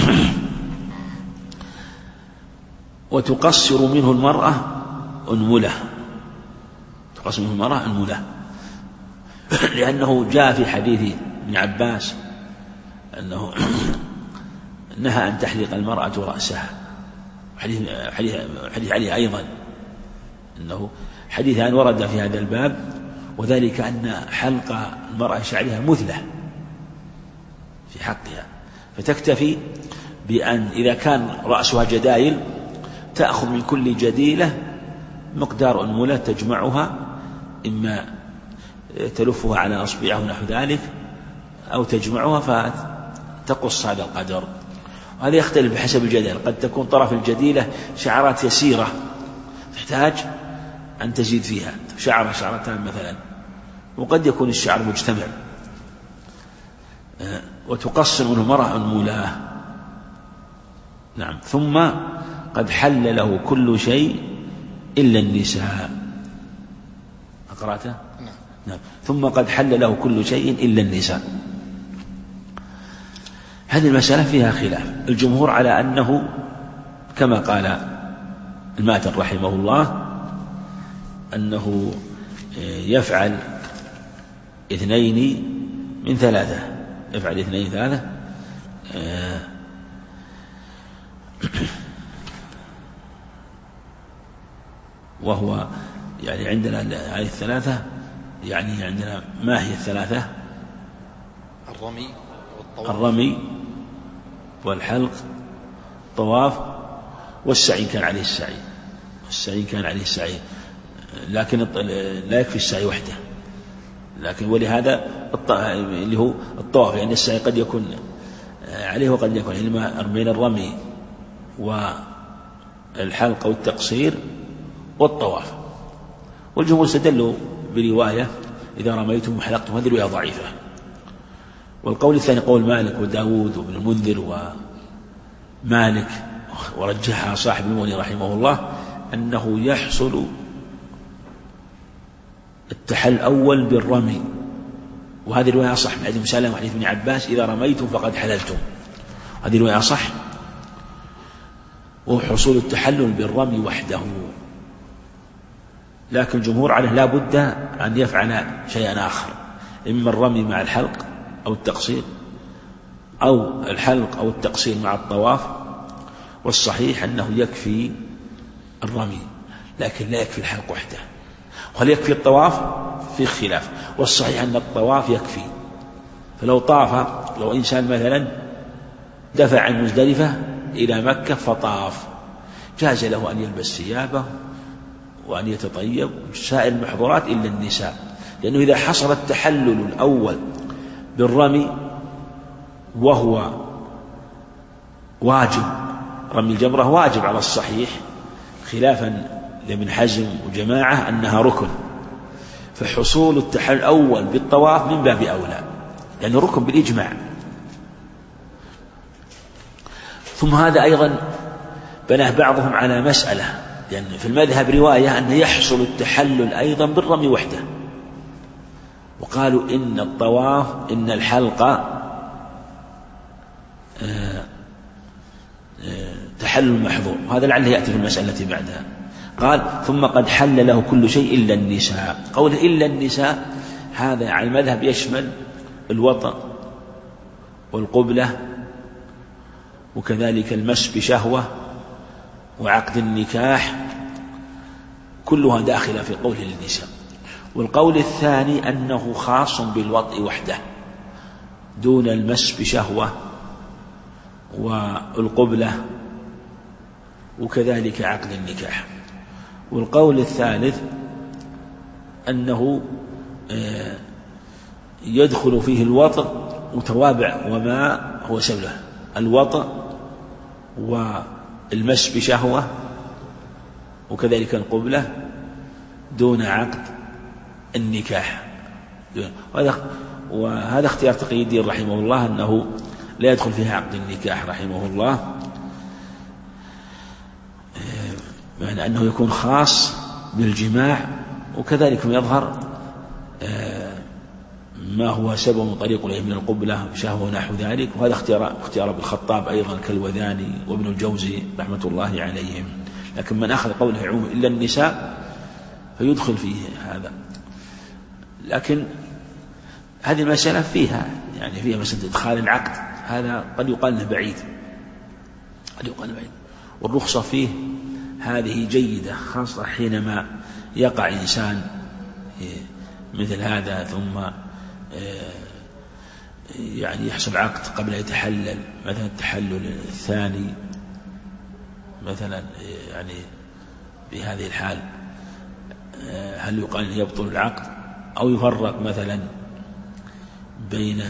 وتقصر منه المرأة أنملة، تقصر منه المرأة أنملة، لأنه جاء في حديث ابن عباس أنه نهى أن تحلق المرأة رأسها. حديث علي أيضا أنه حديثان ورد في هذا الباب، وذلك أن حلق المرأة شعرها مثلة في حقها، فتكتفي بأن إذا كان رأسها جدايل تأخذ من كل جديلة مقدار أنملة تجمعها، إما تلفها على أصبعها ونحو ذلك أو تجمعها فتقص هذا القدر. وهذا يختلف بحسب الجديلة، قد تكون طرف الجديلة شعرات يسيرة تحتاج أن تزيد فيها شعرتان مثلا، وقد يكون الشعر مجتمع. وتقصر منه المرأة أنملة. نعم. ثم قد حل له كل شيء إلا النساء. أقرأته؟ نعم. ثم قد حل له كل شيء إلا النساء. هذه المسألة فيها خلاف. الجمهور على أنه كما قال الماتن رحمه الله أنه يفعل 2 من 3، يفعل 2 من 3، وهو يعني عندنا هذه 3، يعني عندنا ما هي 3؟ الرمي والحلق الطواف والسعي كان عليه السعي، لكن لا يكفي السعي وحده، لكن ولهذا اللي هو الطواف، يعني السعي قد يكون عليه وقد يكون بين الرمي والحلق والتقصير والطواف. والجمهور استدلوا برواية إذا رميتم وحلقتم، هذه رواية ضعيفة. والقول الثاني قول مالك وداود وابن المنذر ومالك، ورجحها صاحب المغني رحمه الله، أنه يحصل التحل الأول بالرمي، وهذه رواية صح من حديث سلمة وحديث ابن عباس إذا رميتم فقد حللتم، هذه رواية صح. وحصول التحلل بالرمي وحده، لكن الجمهور عليه لا بد أن يفعل شيئا آخر، إما الرمي مع الحلق أو التقصير، أو الحلق أو التقصير مع الطواف. والصحيح أنه يكفي الرمي لكن لا يكفي الحلق وحده. وهل يكفي الطواف؟ في خلاف، والصحيح أن الطواف يكفي. فلو طاف، لو إنسان مثلا دفع عن مزدلفة إلى مكة فطاف، جاز له أن يلبس ثيابه وأن يتطيب سائر المحظورات إلا النساء، لأنه إذا حصل التحلل الأول بالرمي وهو واجب، رمي الجمرة واجب على الصحيح، خلافا لابن حزم وجماعة أنها ركن، فحصول التحلل الأول بالطواف من باب أولى لأنه ركن بالإجماع. ثم هذا أيضا بناه بعضهم على مسألة، لأن في المذهب رواية أن يحصل التحلل أيضا بالرمي وحده، وقالوا إن الطواف إن الحلق تحلل محظور، وهذا لعله يأتي في المسألة التي بعدها. قال ثم قد حل له كل شيء إلا النساء. قول إلا النساء هذا على المذهب يشمل الوطأ والقبلة وكذلك المس بشهوة وعقد النكاح، كلها داخلة في قوله للنساء. والقول الثاني أنه خاص بالوطء وحده دون المس بشهوة والقبلة وكذلك عقد النكاح. والقول الثالث أنه يدخل فيه الوطء وتوابع وما هو سبله، الوطء والمس بشهوة وكذلك القبلة دون عقد النكاح. وهذا اختيار تقي الدين رحمه الله أنه لا يدخل فيها عقد النكاح رحمه الله، يعني أنه يكون خاص بالجماع. وكذلك يظهر ما هو سبب طريق إليه من القبلة شهوة ونحو ذلك. وهذا اختيار ابن الخطاب أيضا كالوذاني وابن الجوزي رحمة الله عليهم. لكن من أخذ قوله عموم إلا النساء فيدخل فيه هذا. لكن هذه المسألة فيها مسألة إدخال العقد، هذا قد يقال له بعيد، والرخصة فيه هذه جيدة، خاصة حينما يقع إنسان مثل هذا ثم يحصل عقد قبل يتحلل، مثلا التحلل الثاني مثلا بهذه الحال هل يقال أن يبطل العقد أو يفرق مثلا بين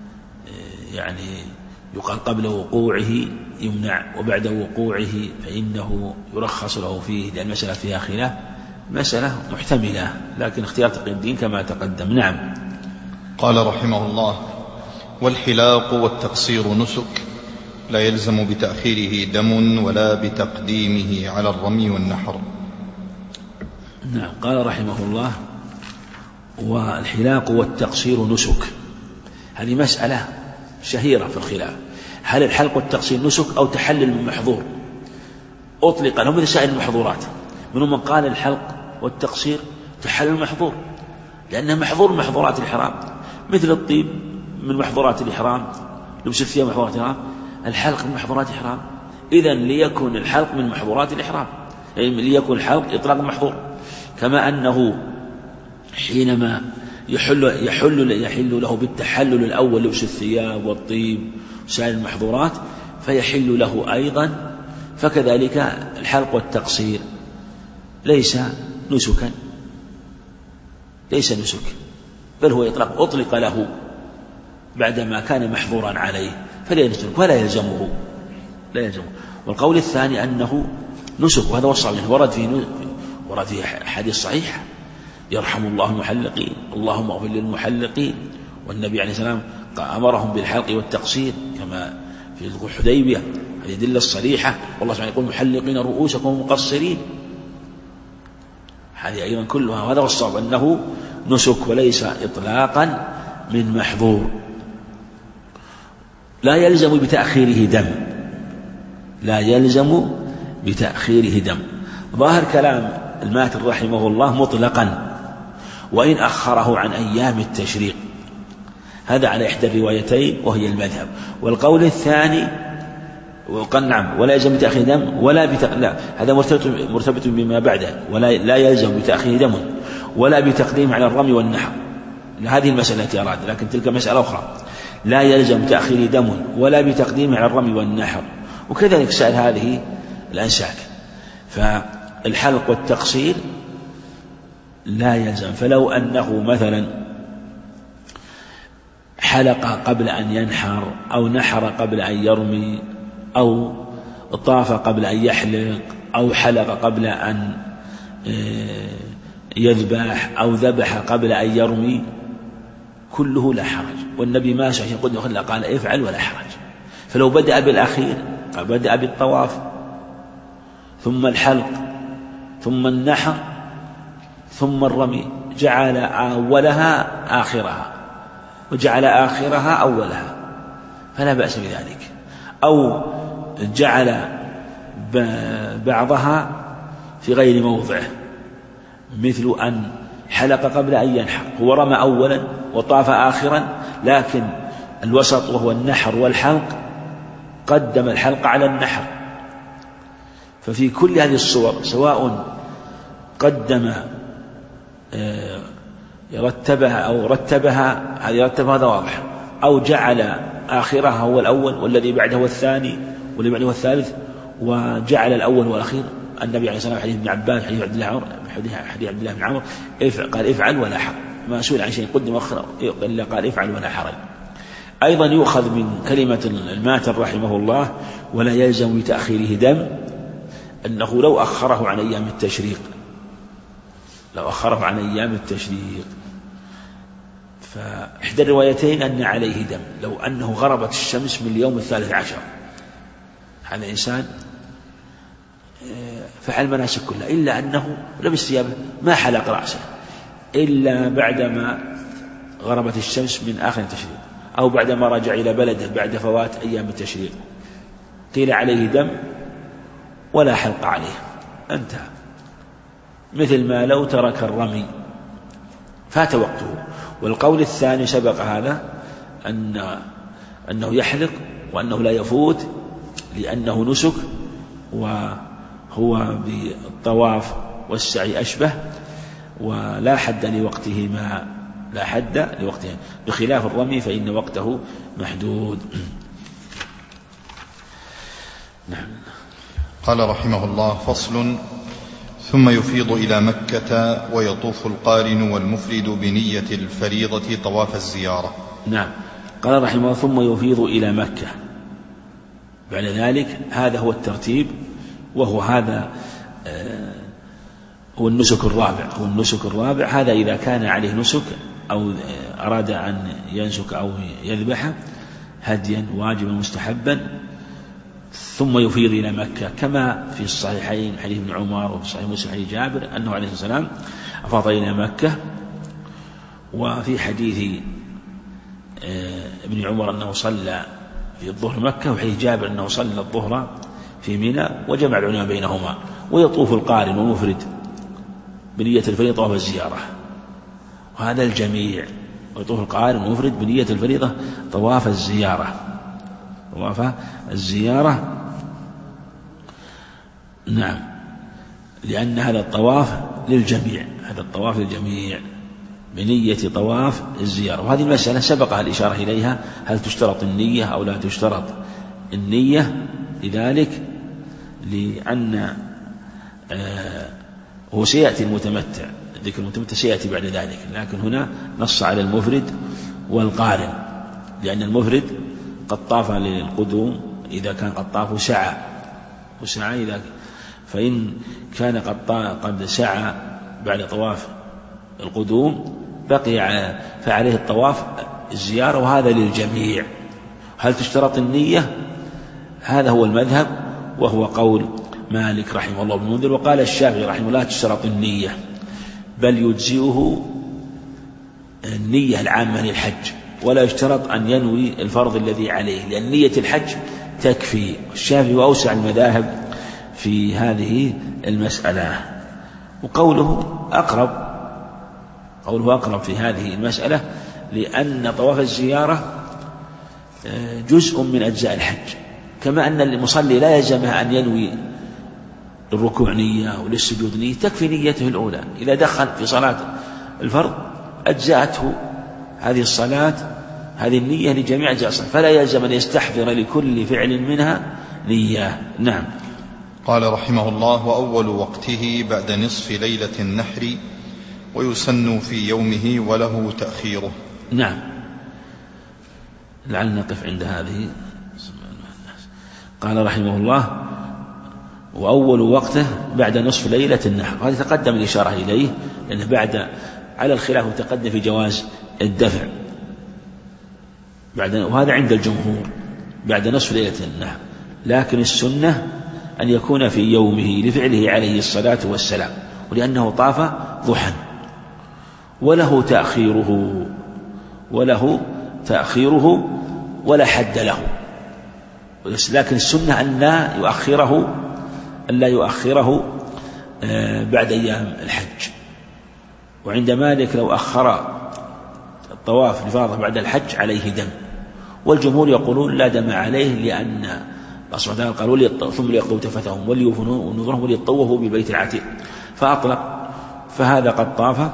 يقال قبل وقوعه يمنع وبعد وقوعه فإنه يرخص له فيه، لأن المسألة فيها خلاف، مسألة محتملة، لكن اختيار تقي الدين كما تقدم. نعم. قال رحمه الله: والحلاق والتقصير نسك، لا يلزم بتأخيره دم ولا بتقديمه على الرمي والنحر. نعم. قال رحمه الله: والحلاق والتقصير نسك. هذه مسألة شهيرة في الخلاف، هل الحلق والتقصير نسك أو تحلل من محظور؟ أطلق لهم مثل سائر المحظورات، منهم من قال الحلق والتقصير تحلل المحظور، لأنه محظور من محظورات الإحرام، مثل الطيب من محظورات الإحرام، لبس الثياب من محظورات الإحرام، الحلق من محظورات الإحرام. إذن ليكن الحلق من محظورات الإحرام، ليكن الحلق إطلاق محظور، كما أنه حينما يحل له بالتحلل الأول لبس الثياب والطيب وسائر المحظورات فيحل له أيضا، فكذلك الحلق والتقصير ليس نسكا، بل هو أطلق له بعدما كان محظورا عليه، فلا نسك ولا يلزمه. والقول الثاني أنه نسك، وهذا هو الصحيح، ورد في حديث صحيح: يرحم الله المحلقين، اللهم اغفر للمحلقين. والنبي عليه السلام أمرهم بالحلق والتقصير كما في الحديبية، هذه الأدلة الصريحة. والله سبحانه يقول: محلقين رؤوسكم مقصرين. هذه أيضا كلها، وهذا هو الصواب أنه نسك وليس إطلاقا من محظور. لا يلزم بتأخيره دم. ظاهر كلام الماتن رحمه الله مطلقا، وإن أخره عن أيام التشريق، هذا على إحدى الروايتين وهي المذهب. والقول الثاني وقال نعم ولا يلزم بتأخير دم لا، هذا مرتبط بما بعده، لا يلزم بتأخير دم ولا بتقديم على الرمي والنحر. هذه المسألة التي أراد، لكن تلك مسألة أخرى، لا يلزم بتأخير دم ولا بتقديم على الرمي والنحر، وكذلك سائر هذه الأنساك. فالحلق والتقصير لا يلزم، فلو أنه مثلا حلق قبل أن ينحر أو نحر قبل أن يرمي أو طاف قبل أن يحلق أو حلق قبل أن يذبح أو ذبح قبل أن يرمي، كله لا حرج. والنبي ما شاء قال افعل ولا حرج. فلو بدأ بالأخير، بدأ بالطواف ثم الحلق ثم النحر ثم الرمي، جعل أولها آخرها وجعل آخرها أولها، فلا بأس بذلك. أو جعل بعضها في غير موضعه، مثل أن حلق قبل أن ينحر، هو رمى أولا وطاف آخرا، لكن الوسط وهو النحر والحلق قدم الحلق على النحر. ففي كل هذه الصور سواء قدم يرتبها أو رتبها، هذا واضح، أو جعل آخرها هو الأول والذي بعده هو الثاني والذي بعده هو الثالث، وجعل الأول والأخير. النبي عليه الصلاة والسلام حديث ابن عباس حديث عبد الله بن عمر قال افعل ولا حرج، ما سئل عن شيء قدم وأخر إلا قال افعل ولا حرج. أيضا يؤخذ من كلمة الماتن رحمه الله ولا يلزم بتأخيره دم، أنه لو أخره عن أيام التشريق، فإحدى الروايتين أن عليه دم لو أنه غربت الشمس من اليوم 13، هذا إنسان فعل مناسك كلها، إلا أنه لبس ثيابه ما حلق رأسه إلا بعدما غربت الشمس من آخر التشريق أو بعدما رجع إلى بلده بعد فوات أيام التشريق، قيل عليه دم ولا حلق عليه، انتهى. مثل ما لو ترك الرمي فات وقته. والقول الثاني سبق هذا أنه يحلق وأنه لا يفوت لأنه نسك، وهو بالطواف والسعي أشبه، ولا حد لوقته لا حد لوقته، بخلاف الرمي فإن وقته محدود. نعم. قال رحمه الله: فصل: ثم يفيض إلى مكة ويطوف القارن والمفرد بنية الفريضة طواف الزيارة. نعم. قال رحمه الله: ثم يفيض إلى مكة. بعد ذلك هذا هو الترتيب، وهو هذا هو النسك الرابع. هذا إذا كان عليه نسك أو أراد أن ينسك أو يذبح هديا واجبا مستحبا، ثم يفيض إلى مكة، كما في الصحيحين حديث ابن عمر وفي صحيح مسلم حديث جابر أنه عليه الصلاة والسلام أفاض إلى مكة. وفي حديث ابن عمر أنه صلى في الظهر مكة، وحديث جابر أنه صلى الظهر في منى، وجمع العلماء بينهما. ويطوف القارن والمفرد بنية الفريضة طواف الزيارة، وهذا الجميع. ويطوف القارن والمفرد بنية الفريضة طواف الزيارة. نعم، لأن هذا الطواف للجميع بنية طواف الزيارة. وهذه المسألة سبقها الإشارة إليها، هل تشترط النية أو لا تشترط النية؟ لذلك لأن هو سيأتي المتمتع، ذكر المتمتع سيأتي بعد ذلك، لكن هنا نص على المفرد والقارن، لأن المفرد قد طاف للقدوم إذا كان قد طاف وسعى إذا، فإن كان قد سعى بعد طواف القدوم بقي فعليه الطواف الزيارة، وهذا للجميع. هل تشترط النية؟ هذا هو المذهب، وهو قول مالك رحمه الله بن المنذر. وقال الشافعي رحمه الله: لا تشترط النية، بل يجزئه النية العامة للحج، ولا يشترط أن ينوي الفرض الذي عليه، لأن نية الحج تكفي. الشافعي وأوسع المذاهب في هذه المسألة، وقوله أقرب في هذه المسألة، لأن طواف الزيارة جزء من أجزاء الحج، كما أن المصلي لا يلزمه أن ينوي الركوع نية وللسجود نية، تكفي نيته الأولى. إذا دخل في صلاة الفرض أجزأته هذه الصلاة، هذه النية لجميع أجزاء الصلاة، فلا يلزم أن يستحضر لكل فعل منها نية. نعم. قال رحمه الله: وأول وقته بعد نصف ليلة النحر، ويسن في يومه وله تأخيره. نعم، لعل نقف عند هذه. قال رحمه الله: وأول وقته بعد نصف ليلة النحر. هذا تقدم الإشارة إليه، لأنه بعد على الخلاف متقدم في جواز الدفع وهذا عند الجمهور بعد نصف ليلة النحر، لكن السنة أن يكون في يومه لفعله عليه الصلاة والسلام، ولأنه طاف ضحى، وله تأخيره ولا حد له، لكن السنة أن لا يؤخره بعد أيام الحج. وعند مالك لو أخر الطواف الإفاضة بعد الحج عليه دم، والجمهور يقولون لا دم عليه، لأن الله سبحانه وتعالى قال: ثم ليقضوا تفثهم وليوفوا نذورهم وليطوفوا بالبيت العتيق، فأطلق، فهذا قد طاف،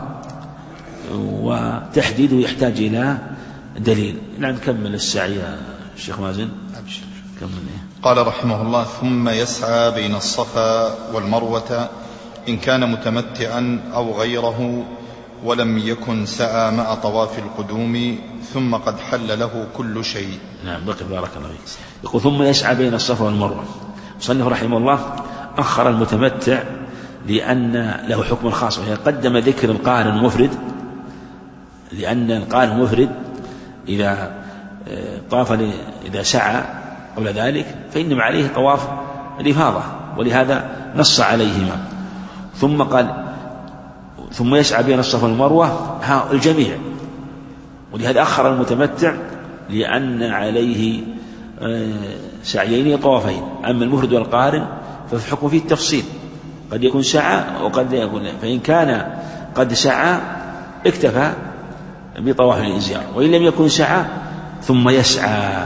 وتحديده يحتاج إلى دليل. نكمل السعي يا الشيخ مازن. قال رحمه الله: ثم يسعى بين الصفا والمروة إن كان متمتعا أو غيره ولم يكن سعى مع طواف القدوم، ثم قد حل له كل شيء. نعم، بارك الله فيك. يقول: ثم يسعى بين الصفا والمروة. مصنف رحمه الله أخر المتمتع لأن له حكم خاص، وهي قدم ذكر القارن المفرد، لأن القارن المفرد إذا طاف إذا سعى قبل ذلك فإنما عليه طواف الإفاضة، ولهذا نص عليهما. ثم قال: ثم يسعى بين الصفا والمروة الجميع، ولهذا أخر المتمتع لأن عليه سعيين طوافين. أما المفرد والقارن ففي الحكم فيه التفصيل، قد يكون سعى وقد لا يكون، فإن كان قد سعى اكتفى بطواف الإنزار، وإن لم يكن سعى ثم يسعى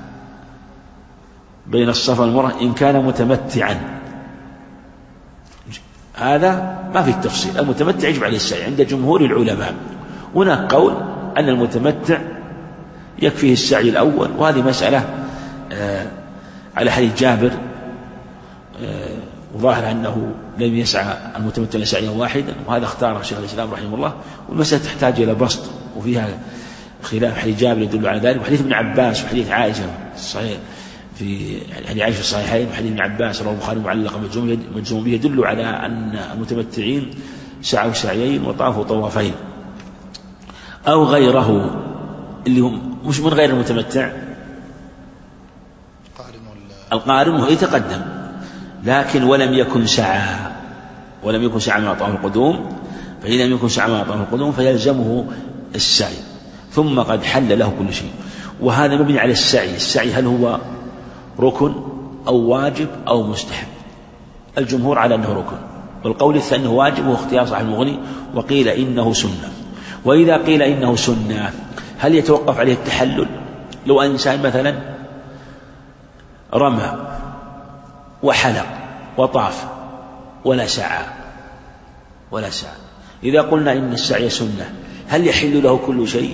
بين الصفا والمروة إن كان متمتعا. هذا ما في التفصيل، المتمتع يجب عليه السعي عند جمهور العلماء. هناك قول أن المتمتع يكفيه السعي الأول، وهذه مسألة على حديث جابر، وظاهر أنه لم يسعى المتمتع سعيا واحدا، وهذا اختاره شيخ الإسلام رحمه الله. والمسألة تحتاج إلى بسط، وفيها خلاف. حديث جابر يدل على ذلك، وحديث ابن عباس وحديث عائشة صحيح في حديث عائشة الصحيحين، وحديث ابن عباس رواه البخاري معلقا مجزوم به، يدل على أن المتمتعين سعوا سعيين وطافوا طوافين. أو غيره اللي هم مش من غير المتمتع، القارن وهو يتقدم لكن ولم يكن سعى مع طواف القدوم، فإذا لم يكن سعى مع طواف القدوم فيلزمه السعي، ثم قد حل له كل شيء. وهذا مبني على السعي هل هو ركن أو واجب أو مستحب؟ الجمهور على أنه ركن، والقول الثاني أنه واجب، وهو اختيار صاحب المغني، وقيل إنه سنة. وإذا قيل إنه سنة هل يتوقف عليه التحلل؟ لو أن إنسان مثلا رمى وحلق وطاف ولا سعى، إذا قلنا إن السعي سنة هل يحل له كل شيء؟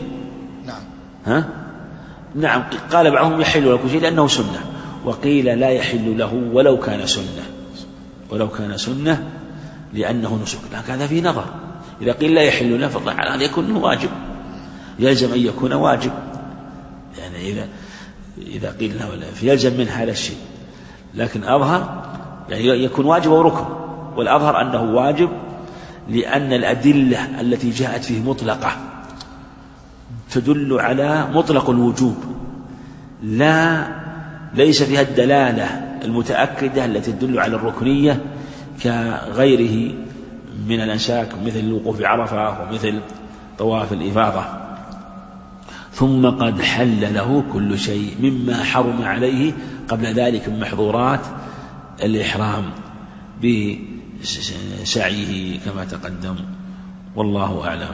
نعم قال بعضهم يحل له كل شيء لأنه سنة، وقيل لا يحل له ولو كان سنة لأنه نسك. لكن هذا فيه نظر. إذا قيل لا يحل له فطبعا يكون واجب، يلزم أن يكون واجب، يعني إذا قيل له فيلزم من هذا الشيء. لكن أظهر يعني يكون واجب وركن، والأظهر أنه واجب، لأن الأدلة التي جاءت فيه مطلقة تدل على مطلق الوجوب، ليس فيها الدلالة المتأكدة التي تدل على الركنية كغيره من الأنساك، مثل الوقوف بعرفة ومثل طواف الإفاضة. ثم قد حل له كل شيء مما حرم عليه قبل ذلك من محظورات الإحرام بسعيه كما تقدم، والله أعلم.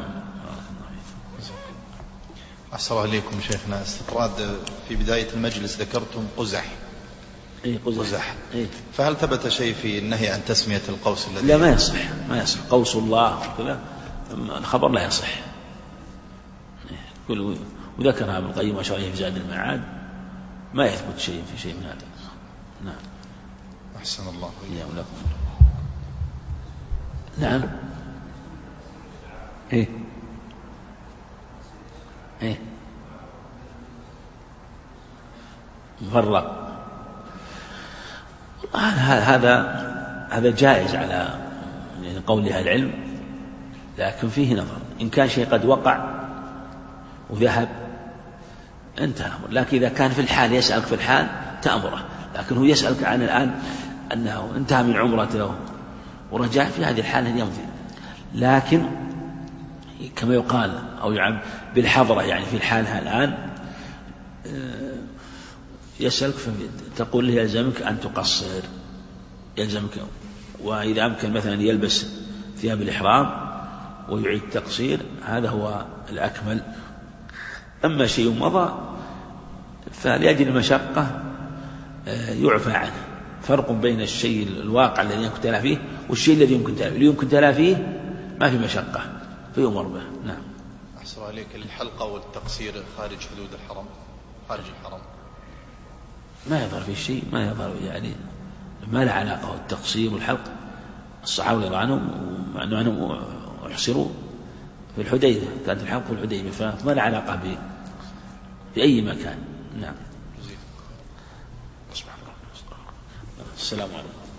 أحسن الله إليكم شيخنا. استطراد في بداية المجلس ذكرتم قزح. قزح. فهل ثبت شيء في النهي عن تسمية القوس الذي؟ لا، ما يصح قوس الله كذا، الخبر لا يصح. وذكرها ابن القيم وشرحه في زاد المعاد، ما يثبت شيء في شيء من هذا. نعم. أحسن الله إليكم. نعم. مفرق. هذا جائز على قول أهل العلم، لكن فيه نظر. إن كان شيء قد وقع وذهب انتهى الأمر، لكن إذا كان في الحال يسألك في الحال تأمره، لكن هو يسألك عن الآن أنه انتهى من عمرته ورجع، في هذه الحالة يمضي. لكن كما يقال أو يعم بالحضرة، يعني في الحالة الآن يسألك تقول له يلزمك أن تقصر، يلزمك، وإذا أمكن مثلا يلبس ثياب الإحرام ويعيد تقصير، هذا هو الأكمل. أما شيء مضى فلأجل المشقة يعفى عنه. فرق بين الشيء الواقع الذي يمكن تلافيه والشيء الذي يمكن تلافيه. اللي يمكن تلافيه ما في مشقة فيؤمر به. نعم. أحسن عليك. الحلقة والتقصير خارج حدود الحرم، خارج الحرم ما يظهر فيه شيء، ما يظهر يعني ما له علاقة. التقصير والحلق الصحابة رضي الله عنهم مع أنهم أحصروا في الحديبية، كانت الحلق في الحديبية، فما له علاقة بأي مكان. نعم. السلام عليكم.